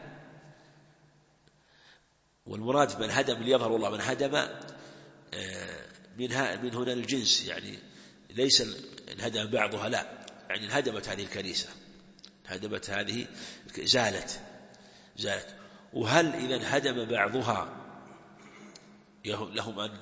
والمراد من هدم ليظهر والله من هدم من هنا الجنس، يعني ليس انهدم بعضها، لا، يعني انهدمت هذه الكنيسة، هدمت هذه زالت. وهل إذا انهدم بعضها لهم أن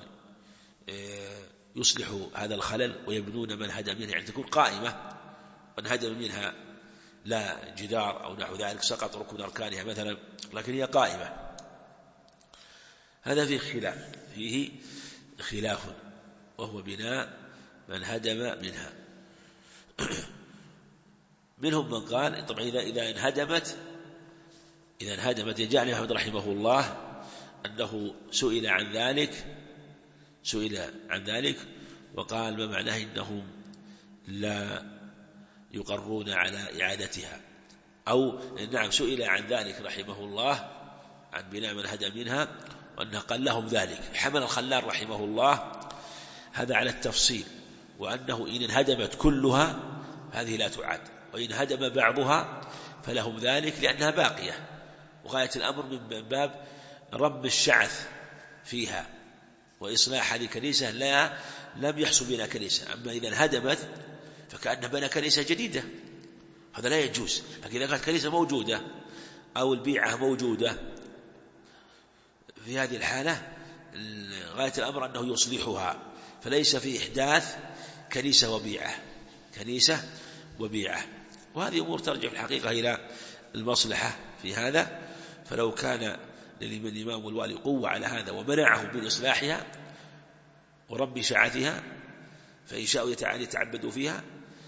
يصلحوا هذا الخلل ويبنون من هدم منها، يعني تكون قائمة من هدم منها لا جدار أو نحو ذلك سقط ركن أركانها مثلا، لكن هي قائمة، هذا فيه خلاف وهو بناء من هدم منها. منهم من قال طبعا إذا انهدمت يجعل أحمد رحمه الله أنه سئل عن ذلك وقال ما معناه إنهم لا يقرون على إعادتها. أو نعم سئل عن ذلك رحمه الله عن بناء من هدم منها وأنه قال لهم ذلك. حمل الخلال رحمه الله هذا على التفصيل، وأنه إن انهدمت كلها هذه لا تعاد، وإن هدم بعضها فلهم ذلك لأنها باقية، وغاية الأمر من باب رم الشعث فيها وإصلاح هذه كنيسة لم يحصل بنا كنيسة. أما إذا انهدمت فكأنه بنى كنيسة جديدة، هذا لا يجوز. لكن إذا كانت كنيسة موجودة أو البيعة موجودة في هذه الحالة غاية الأمر أنه يصلحها، فليس في إحداث كنيسة وبيعة. وهذه أمور ترجع في الحقيقة إلى المصلحة في هذا. فلو كان للإمام والوالي قوة على هذا ومنعهم من إصلاحها ورب شعثها، فإن شاءوا يتعبدوا فيها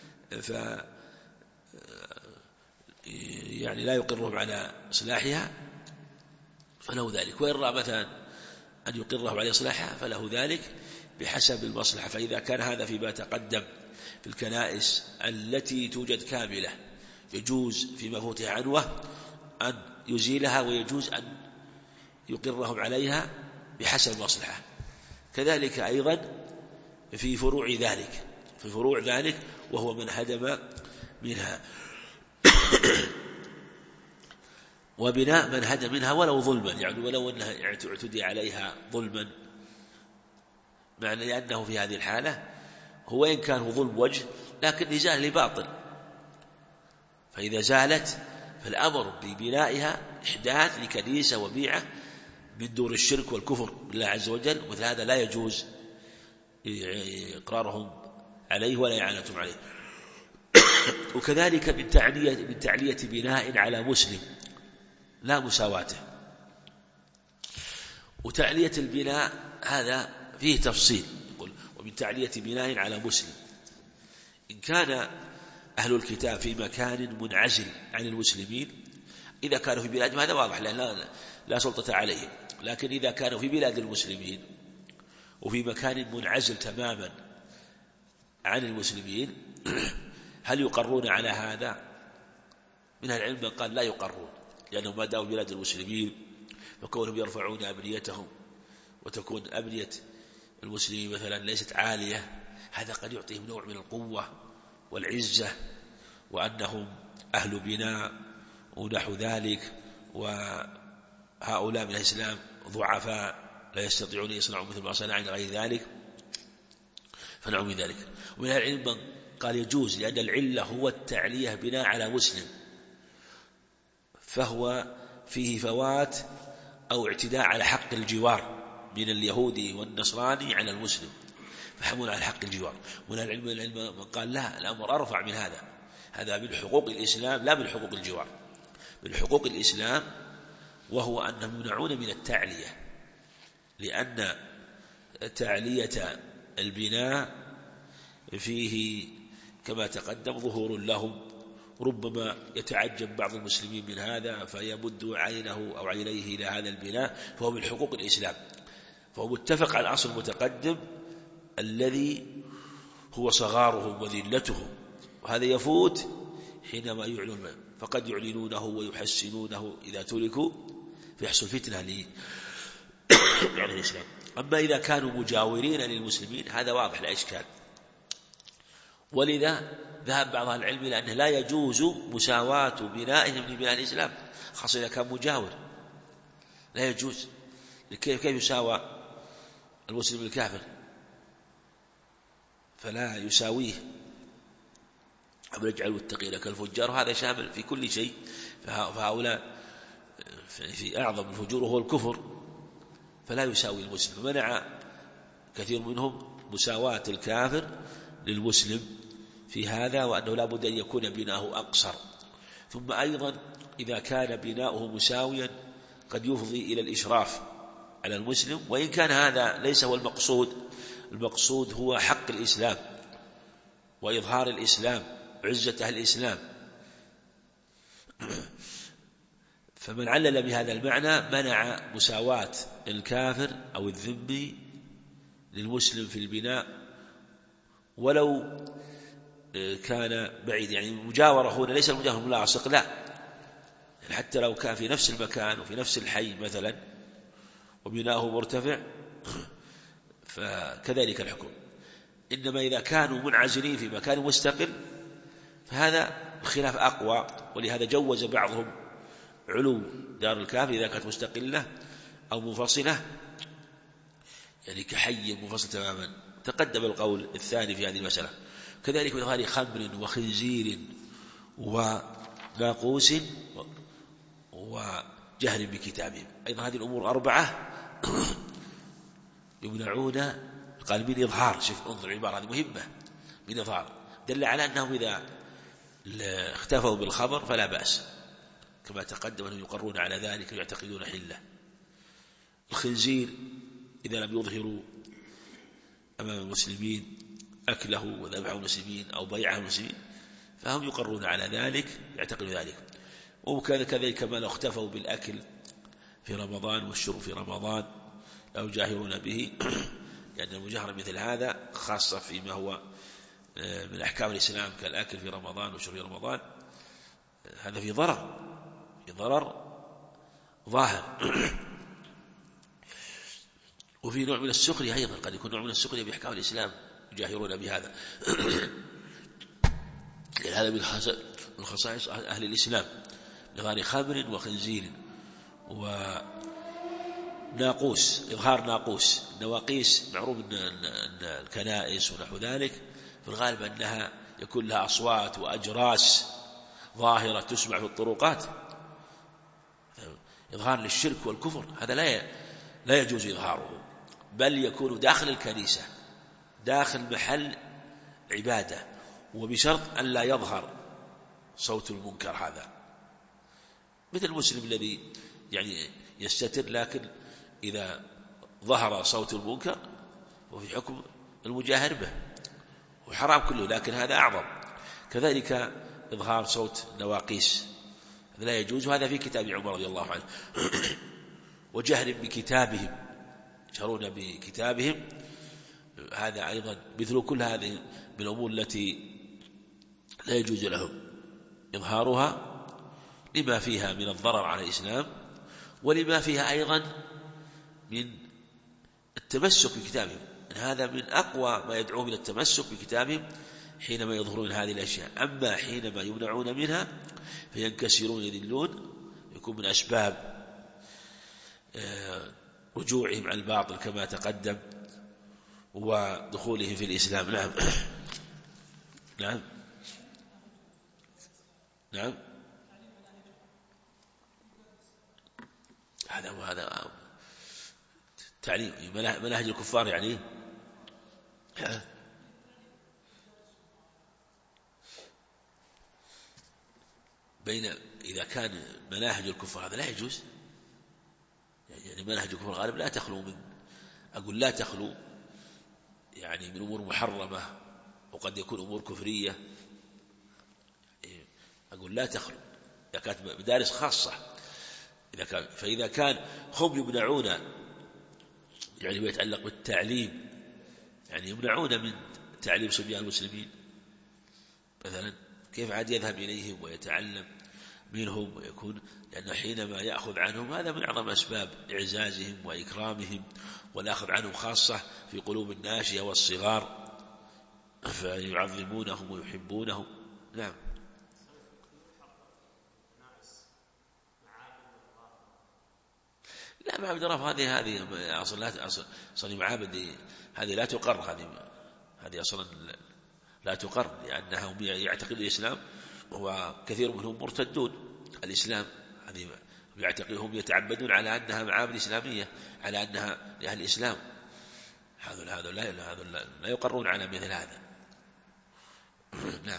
يعني لا يقرهم على إصلاحها فله ذلك، وإن رأى مثلا أن يقرهم على إصلاحها فله ذلك بحسب المصلحة. فإذا كان هذا فيما تقدم في الكنائس التي توجد كاملة يجوز فيما فوتها عنوة أن يزيلها، ويجوز أن يقرهم عليها بحسب المصلحة. كذلك أيضا في فروع ذلك وهو من هدم منها وبناء من هدم منها ولو ظلما، يعني ولو أنها اعتدي عليها ظلما، معنى لأنه في هذه الحالة هو إن كان ظلم وجه لكن إزالة لباطل، فإذا زالت فالأمر ببنائها إحداث لكنيسة وبيعة من دور الشرك والكفر بالله عز وجل، ومثل هذا لا يجوز إقرارهم عليه ولا إعانتهم عليه. وكذلك من تعلية بناء على مسلم لا مساواته. وتعلية البناء هذا فيه تفصيل، يقول ومن تعلية بناء على مسلم إن كان أهل الكتاب في مكان منعزل عن المسلمين، إذا كانوا في بلادهم هذا واضح لأن لا سلطة عليهم، لكن إذا كانوا في بلاد المسلمين وفي مكان منعزل تماما عن المسلمين هل يقرون على هذا؟ من العلم من قال لا يقرون، لأنهم ما داموا بلاد المسلمين فكونهم يرفعون أبنيتهم وتكون أبنية المسلمين مثلا ليست عالية، هذا قد يعطيهم نوع من القوة والعزة وأنهم أهل بناء ونحو ذلك، وهؤلاء من الإسلام ضعفاء لا يستطيعون يصنعوا مثل ما صنع غير ذلك فنعم من ذلك. ومن العلم من قال يجوز، لأن العلة هو التعلية بناء على مسلم، فهو فيه فوات أو اعتداء على حق الجوار من اليهودي والنصراني على المسلم، فحمل على حق الجوار. ومن العلم من قال لا، الأمر أرفع من هذا من حقوق الإسلام لا من حقوق الجوار، من حقوق الإسلام، وهو أنهم يمنعون من التعلية، لأن تعلية البناء فيه كما تقدم ظهور لهم، ربما يتعجب بعض المسلمين من هذا فيمد عينه أو عينيه إلى هذا البناء، فهو من حقوق الإسلام، فهو متفق على الأصل المتقدم الذي هو صغارهم وذلتهم، وهذا يفوت حينما يعلنون، فقد يعلنونه ويحسنونه إذا تركوا فيحصل فتنة يعني الإسلام. أما إذا كانوا مجاورين للمسلمين هذا واضح لا إشكال. ولذا ذهب بعض أهل العلم إلى أنه لا يجوز مساواة بنائهم لبناء الإسلام، خاصة إذا كان مجاور لا يجوز. كيف يساوى المسلم الكافر؟ فلا يساويه، أم يجعل المتقين كالفجار، هذا شامل في كل شيء. فهؤلاء في أعظم الفجور هو الكفر، فلا يساوي المسلم. منع كثير منهم مساواة الكافر للمسلم في هذا، وأنه لا بد أن يكون بناؤه أقصر. ثم أيضا إذا كان بناؤه مساويا قد يفضي إلى الإشراف على المسلم، وإن كان هذا ليس هو المقصود هو حق الإسلام وإظهار الإسلام عزة أهل الإسلام. فمن علل بهذا المعنى منع مساواة الكافر أو الذمي للمسلم في البناء، ولو كان بعيد، يعني المجاورة هنا ليس المجاورة الملاصق، لا، يعني حتى لو كان في نفس المكان وفي نفس الحي مثلا وبناؤه مرتفع فكذلك الحكم. إنما إذا كانوا منعزلين في مكان مستقل فهذا الخلاف أقوى، ولهذا جوز بعضهم علو دار الكافر إذا كانت مستقلة أو منفصلة، يعني كحي منفصل تماما. تقدم القول الثاني في هذه المسألة. كذلك بإظهار خمر وخنزير وناقوس وجهل بكتابهم، أيضا هذه الأمور 4 يمنعون. قال من إظهار، شوف انظر العبارة هذه مهمة، من إظهار دل على أنهم إذا اختفوا بالخبر فلا بأس، كما تقدم أنهم يقرون على ذلك ويعتقدون حله. الخنزير إذا لم يظهروا أمام المسلمين أكله وذبحه المسلمين أو بيعه المسلمين فهم يقرون على ذلك، يعتقدون ذلك. وكذلك كما لو اختفوا بالأكل في رمضان والشرب في رمضان أو جاهرون به، لأن يعني المجاهرة مثل هذا خاصة فيما هو من أحكام الإسلام كالأكل في رمضان والشرب في رمضان، هذا في ضرر ظاهر. وفي نوع من السخرية أيضا، قد يكون نوع من السخرية بأحكام الإسلام يجاهرون بهذا. هذا من خصائص أهل الإسلام، إظهار خمر وخنزير وناقوس. إظهار ناقوس، نواقيس معروف أن الكنائس ونحو ذلك في الغالب أنها يكون لها أصوات وأجراس ظاهرة تسمع في الطرقات، إظهار للشرك والكفر، هذا لا يجوز إظهاره، بل يكون داخل الكنيسة داخل محل عبادة، وبشرط أن لا يظهر صوت المنكر. هذا مثل المسلم الذي يعني يستتر، لكن إذا ظهر صوت المنكر وفي حكم المجاهر به وحرام كله، لكن هذا أعظم. كذلك إظهار صوت النواقيس هذا لا يجوز، وهذا في كتاب عمر رضي الله عنه. وجهر بكتابهم، يجهرون بكتابهم، هذا أيضا مثل كل هذه من الأمور التي لا يجوز لهم إظهارها لما فيها من الضرر على الإسلام، ولما فيها أيضا من التمسك بكتابهم. هذا من أقوى ما يدعوهم إلى التمسك بكتابهم حينما يظهرون هذه الأشياء. أما حينما يمنعون منها فينكسرون يذلون، يكون من أسباب رجوعهم عن الباطل كما تقدم ودخولهم في الإسلام. نعم نعم نعم، هذا تعليم مناهج الكفار يعني. إذا كان مناهج الكفار هذا لا يجوز، يعني مناهج الكفار غالب لا تخلو من، أقول لا تخلو يعني من أمور محرمة، وقد يكون أمور كفرية، أقول لا تخلو إذا كانت مدارس خاصة. فإذا كان هم يمنعون يعني ما يتعلق بالتعليم، يعني يمنعون من تعليم صبيان المسلمين مثلا، كيف عاد يذهب إليهم ويتعلم منهم ويكون، لأنه حينما يأخذ عنهم هذا من أعظم أسباب إعزازهم وإكرامهم، والأخذ عنهم خاصة في قلوب الناشئة والصغار فيعظمونهم ويحبونهم. نعم. لا، معابد الرف هذه أصلا معابد هذه لا تقر، هذه أصلا لا تقر، لأنهم يعتقدون الإسلام وكثير منهم مرتدون الإسلام، هذه هم يتعبدون على أنها معابد إسلامية، على أنها لأهل الإسلام. هذا لا يقرون على مثل هذا. نعم،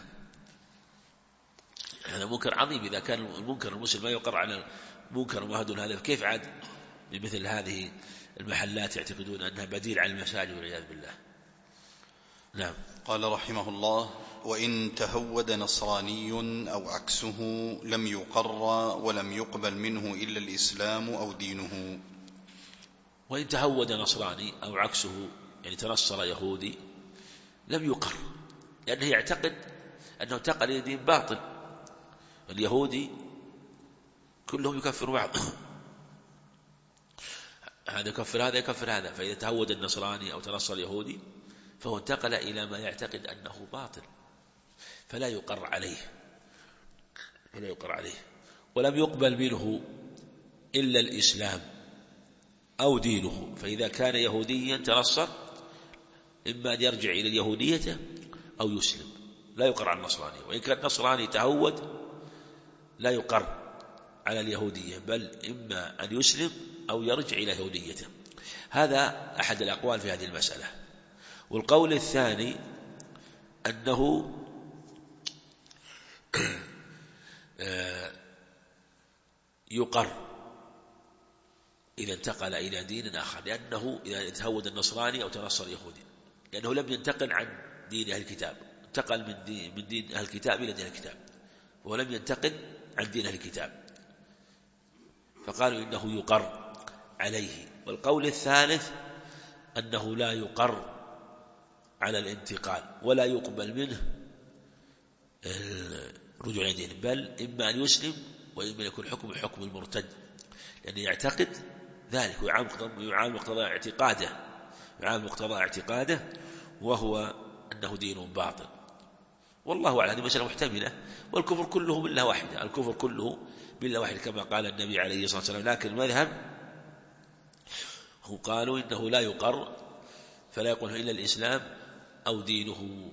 هذا منكر عظيم. إذا كان المنكر المسلم ما يقر على منكر ومهدون هذا، كيف عاد بمثل هذه المحلات يعتقدون أنها بديل عن المساجد والعياذ بالله. نعم. قال رحمه الله: وإن تهود نصراني أو عكسه لم يقر ولم يقبل منه إلا الإسلام أو دينه. وإن تهود نصراني أو عكسه، يعني تنصر يهودي، لم يقر، لأنه يعتقد أنه انتقل إلى دين باطل. اليهودي كلهم يكفر بعض، هذا يكفر هذا يكفر هذا. فإذا تهود النصراني أو تنصر اليهودي فهو انتقل إلى ما يعتقد أنه باطل، فلا يقر عليه ولم يقبل منه إلا الإسلام أو دينه. فإذا كان يهوديا تنصر إما أن يرجع إلى اليهودية أو يسلم، لا يقر على النصراني. وإن كان نصراني تهود لا يقر على اليهودية، بل إما أن يسلم أو يرجع إلى يهوديته. هذا أحد الأقوال في هذه المسألة. والقول الثاني أنه يقر إذا انتقل إلى دين آخر، لأنه إذا تهود النصراني أو تنصر يهودي، لأنه لم ينتقل عن دين أهل الكتاب، انتقل من دين أهل الكتاب إلى دين الكتاب، ولم ينتقل عن دين أهل الكتاب، فقالوا إنه يقر عليه. والقول الثالث أنه لا يقر على الانتقال ولا يقبل منه الرجوع إلى دين، بل إما أن يسلم وإما أن يكون حكم المرتد، لأنه يعتقد ذلك ويعامل مقتضى اعتقاده وهو أنه دين باطل. والله أعلم، هذه مسألة محتملة. والكفر كله ملة واحدة، كما قال النبي عليه الصلاة والسلام. لكن المذهب هم قالوا إنه لا يقر، فلا يقول إلا الإسلام أو دينه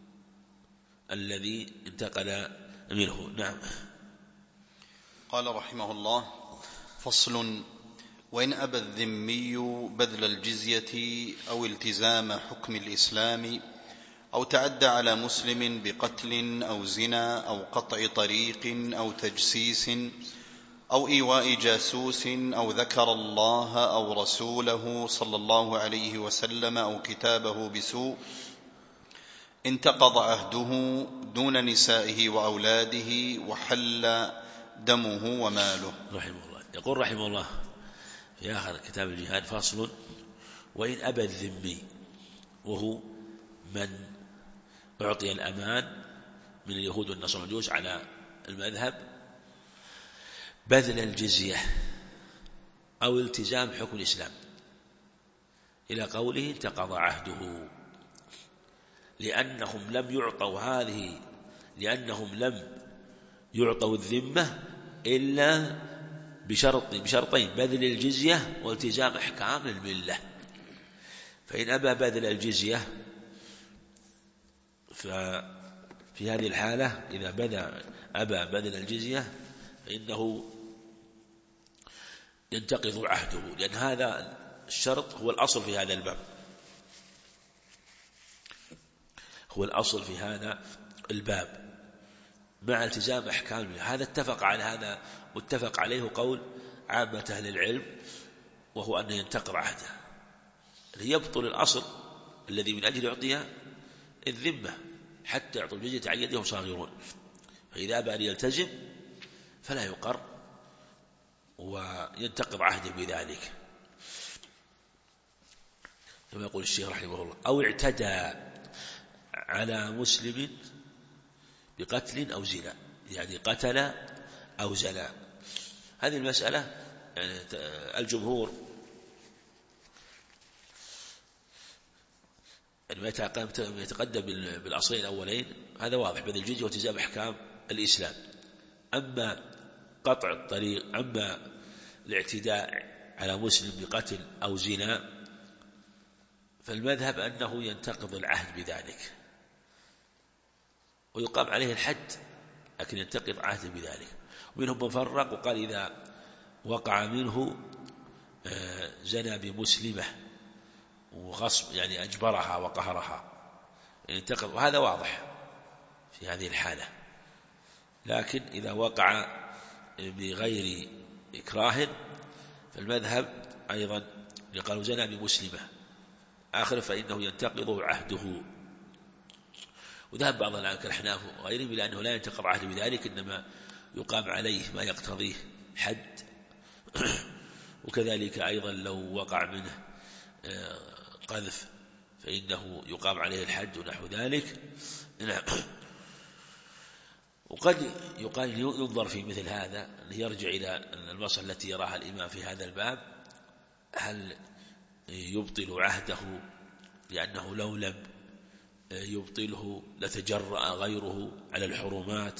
الذي انتقل منه. نعم. قال رحمه الله: فصل: وإن أبى الذمي بذل الجزية أو التزام حكم الإسلام أو تعدى على مسلم بقتل أو زنا أو قطع طريق أو تجسيس أو إيواء جاسوس أو ذكر الله أو رسوله صلى الله عليه وسلم أو كتابه بسوء، انتقض عهده دون نسائه وأولاده وحل دمه وماله. رحمه الله. يقول رحمه الله في آخر كتاب الجهاد: فصل: وإن أبى الذمي، وهو من أعطي الأمان من اليهود والنصارى والمجوس على المذهب، بذل الجزية أو التزام حكم الإسلام، إلى قوله انتقض عهده، لأنهم لم يعطوا الذمة إلا بشرطين: بذل الجزية والتزام أحكام الملة. فإن أبى بذل الجزية، ففي هذه الحالة إذا أبى بذل الجزية فإنه ينتقض عهده، لأن هذا الشرط هو الأصل في هذا الباب، مع التزام أحكام. هذا اتفق على هذا، واتفق عليه قول عامة أهل العلم، وهو أن ينتقض عهده، ليبطل الأصل الذي من أجل يعطيها الذمة حتى يعطوا الجزية عن يدهم صاغرون. فإذا أبى أن يلتزم فلا يقر وينتقض عهده بذلك، كما يقول الشيخ رحمه الله: أو اعتدى على مسلم بقتل أو زنا، يعني قتل أو زنا. هذه المسألة يعني الجمهور ما يتقدم بالأصلين الأولين، هذا واضح، بذل الجزية والتزام أحكام الإسلام. أما قطع الطريق، أما الاعتداء على مسلم بقتل أو زنا، فالمذهب أنه ينتقض العهد بذلك ويقام عليه الحد، لكن ينتقض عهده بذلك. ومنهم من فرق وقال إذا وقع منه زنا بمسلمة وغصب، يعني أجبرها وقهرها، ينتقض، وهذا واضح في هذه الحالة. لكن إذا وقع بغير إكراه فالمذهب أيضا يقال زنا بمسلمة آخر فإنه ينتقض عهده. وذهب بعض الأحناف وغيرهم إلى أنه لا ينتقض عهده بذلك، إنما يقام عليه ما يقتضيه حد. وكذلك أيضا لو وقع منه قذف فإنه يقام عليه الحد ونحو ذلك. وقد يقال ينظر في مثل هذا ليرجع إلى المصلحة التي يراها الإمام في هذا الباب، هل يبطل عهده لأنه لو لم يبطله لتجرأ غيره على الحرمات،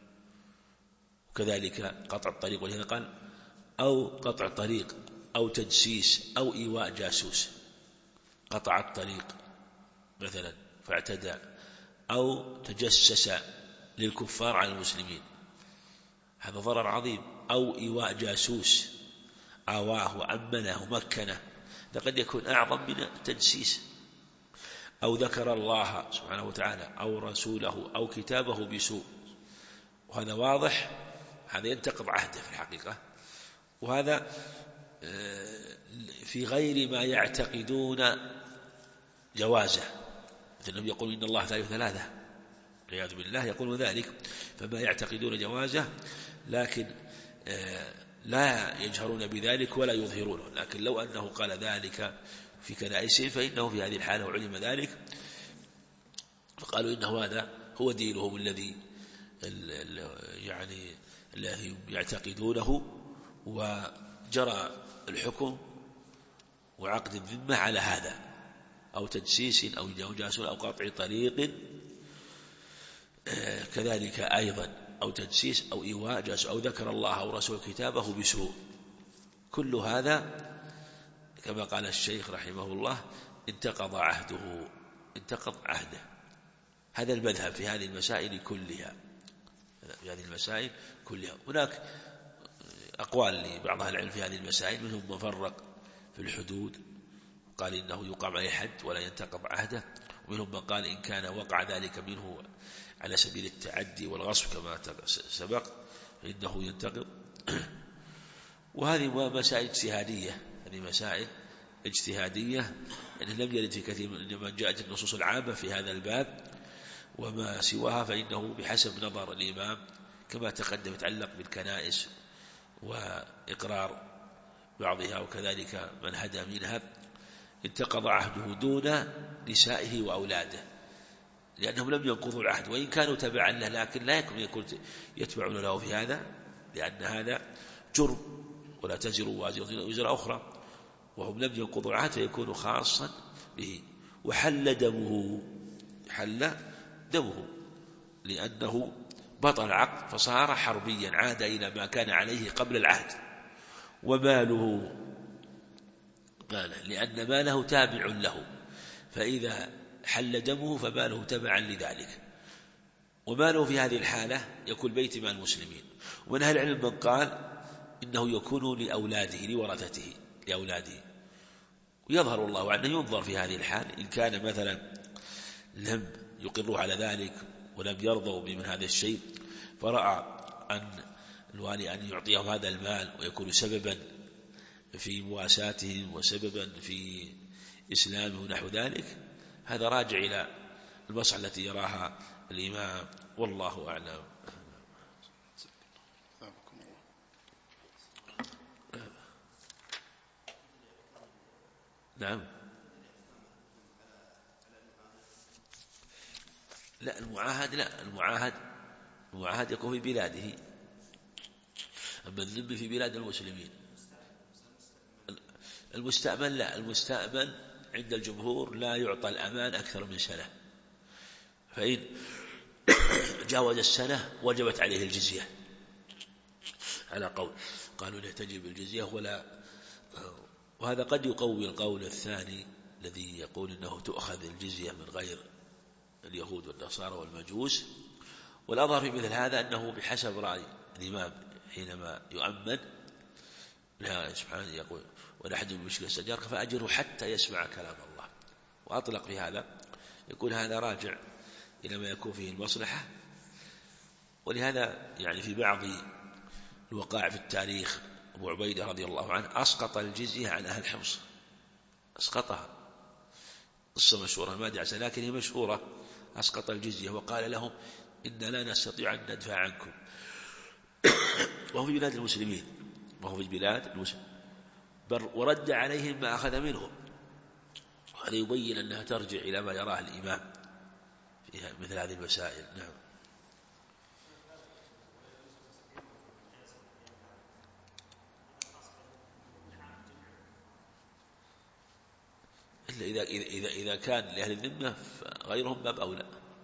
وكذلك قطع الطريق، ولهذا قال أو قطع طريق أو تجسيس أو إيواء جاسوس. قطع الطريق مثلا فاعتدى، أو تجسس للكفار على المسلمين، هذا ضرر عظيم. أو إيواء جاسوس، آواه وأمنه ومكنه، لقد يكون أعظم من التجسيس. أو ذكر الله سبحانه وتعالى أو رسوله أو كتابه بسوء، وهذا واضح، هذا ينتقض عهده في الحقيقة، وهذا في غير ما يعتقدون جوازه، مثلهم يقول إن الله ثالث ثلاثة والعياذ بالله، يقول ذلك، فما يعتقدون جوازه لكن لا يجهرون بذلك ولا يظهرونه. لكن لو أنه قال ذلك في كنائسهم فإنه في هذه الحالة وعلم ذلك فقالوا إنه هذا هو دينهم الذي يعني الذي يعتقدونه، وجرى الحكم وعقد الذمة على هذا، أو تجسيس أو جاسوس أو قطع طريق كذلك أيضا، أو تجسيس أو إيواء جاسوس أو ذكر الله أو رسول كتابه بسوء. كل هذا كما قال الشيخ رحمه الله انتقض عهده، انتقض عهده. هذا المذهب في هذه المسائل كلها، في هذه المسائل كلها. هناك أقوال لبعض أهل العلم في هذه المسائل، منهم من فرق في الحدود قال إنه يقام عليه حد ولا ينتقض عهده، ومنهم من قال إن كان وقع ذلك منه على سبيل التعدي والغصب كما سبق فإنه ينتقض. وهذه مسائل اجتهادية، هذه مسائل اجتهادية، يعني لم يرد في كثير من جاءت النصوص العامة في هذا الباب، وما سواها فإنه بحسب نظر الإمام كما تقدم يتعلق بالكنائس وإقرار بعضها وكذلك من هدى منها، انتقض عهده دون نسائه وأولاده، لأنهم لم ينقضوا العهد وإن كانوا تبعا له، لكن لا يكون يتبعون له في هذا، لأن هذا جرم ولا تزر وازرة وزر أخرى، وهم لم ينقضوا العهد فيكون خاصا به. وحل دمه، حل دمه لأنه بطل العقد فصار حربيا، عاد إلى ما كان عليه قبل العهد. وماله قال لأن ماله تابع له، فإذا حل دمه فماله تبعا لذلك. وماله في هذه الحالة يكون بيت مال المسلمين. ومن أهل العلم من قال إنه يكون لأولاده لورثته لأولاده، ويظهر الله عنه ينظر في هذه الحال، إن كان مثلا لم يقروا على ذلك ولم يرضوا بمن هذا الشيء، فرأى أن الوالي أن يعطيهم هذا المال ويكون سببا في مواساتهم وسببا في إسلامه ونحو ذلك، هذا راجع إلى المصلحة التي يراها الإمام، والله أعلم. نعم. لا المعاهد، لا المعاهد يكون في بلاده، أما الذم في بلاد المسلمين. المستأمن لا، المستأمن عند الجمهور لا يعطى الأمان أكثر من سنة، فإن جاوز السنة وجبت عليه الجزية على قول، قالوا لا تجب الجزية ولا. وهذا قد يقوي القول الثاني الذي يقول إنه تؤخذ الجزية من غير اليهود والنصارى والمجوس. والأظهر في مثل هذا أنه بحسب رأي الإمام حينما يؤمن لها سبحانه يقول ولا أحد بمشكل السجار فأجره حتى يسمع كلام الله، وأطلق في هذا، يقول هذا راجع إلى ما يكون فيه المصلحة. ولهذا يعني في بعض الوقائع في التاريخ أبو عبيدة رضي الله عنه أسقط الجزية عن أهل حمص، أسقطها، قصة مشهورة ما دعس لكن هي مشهورة، أسقط الجزية وقال لهم إن لا نستطيع أن ندفع عنكم، وهو في بلاد المسلمين، وهو في بلاد المسلمين، ورد عليهم ما أخذ منهم. وهذا يبين أنها ترجع إلى ما يراه الإمام في مثل هذه المسائل. نعم. إلا إذا كان لأهل الذمة غيرهم باب أولى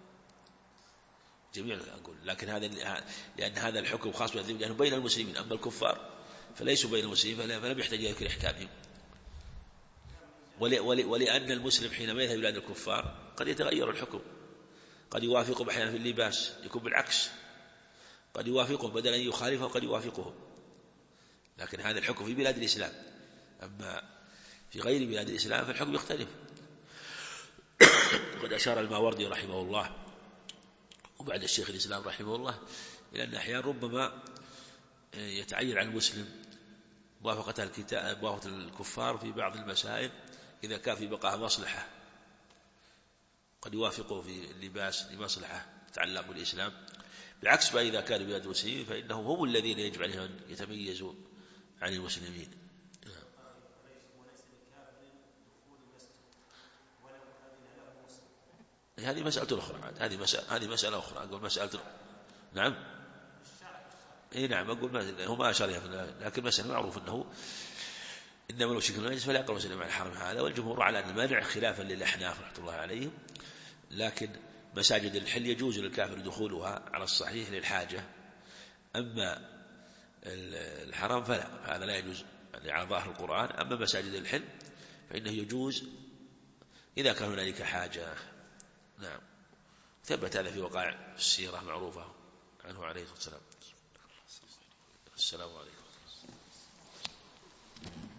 جميعا أقول، لكن لأن هذا الحكم خاص بالذمة لأنه بين المسلمين، أما الكفار فليسوا بين المسلمين فلم يحتاج إلى ذكر إحكامهم. ولأن المسلم حينما يذهب بلاد الكفار قد يتغير الحكم، قد يوافقهم أحيانا في اللباس يكون بالعكس، قد يوافقهم بدل أن يخالفهم قد يوافقهم، لكن هذا الحكم في بلاد الإسلام. أما في غير بلاد الإسلام فالحكم يختلف. وقد أشار الماوردي رحمه الله وبعد الشيخ الإسلام رحمه الله إلى أن أحيانا ربما يتعين على المسلم موافقة الكفار في بعض المسائل إذا كان في بقاء مصلحة، قد يوافقه في اللباس لمصلحة تتعلق بالإسلام، بالعكس ما إذا كانوا بلاد المسلمين فإنهم هم الذين يجب عليهم أن يتميزوا عن المسلمين. هذه مسألة أخرى، هذه مسألة أخرى. أقول مسألة نعم نعم أقول هو ما أشار لكن مسألة معروف أنه إنما المشركون النجس فلا يقربوا مسجد الحرام هذا، والجمهور على أن المانع خلافا للأحناف رحمة الله عليهم. لكن مساجد الحل يجوز للكافر دخولها على الصحيح للحاجة، أما الحرام فلا، هذا لا يجوز يعني على ظاهر القرآن. أما مساجد الحل فإنه يجوز إذا كان هنالك حاجة. نعم، ثبت هذا في وقائع السيرة معروفة عنه عليه الصلاة والسلام. السلام عليكم.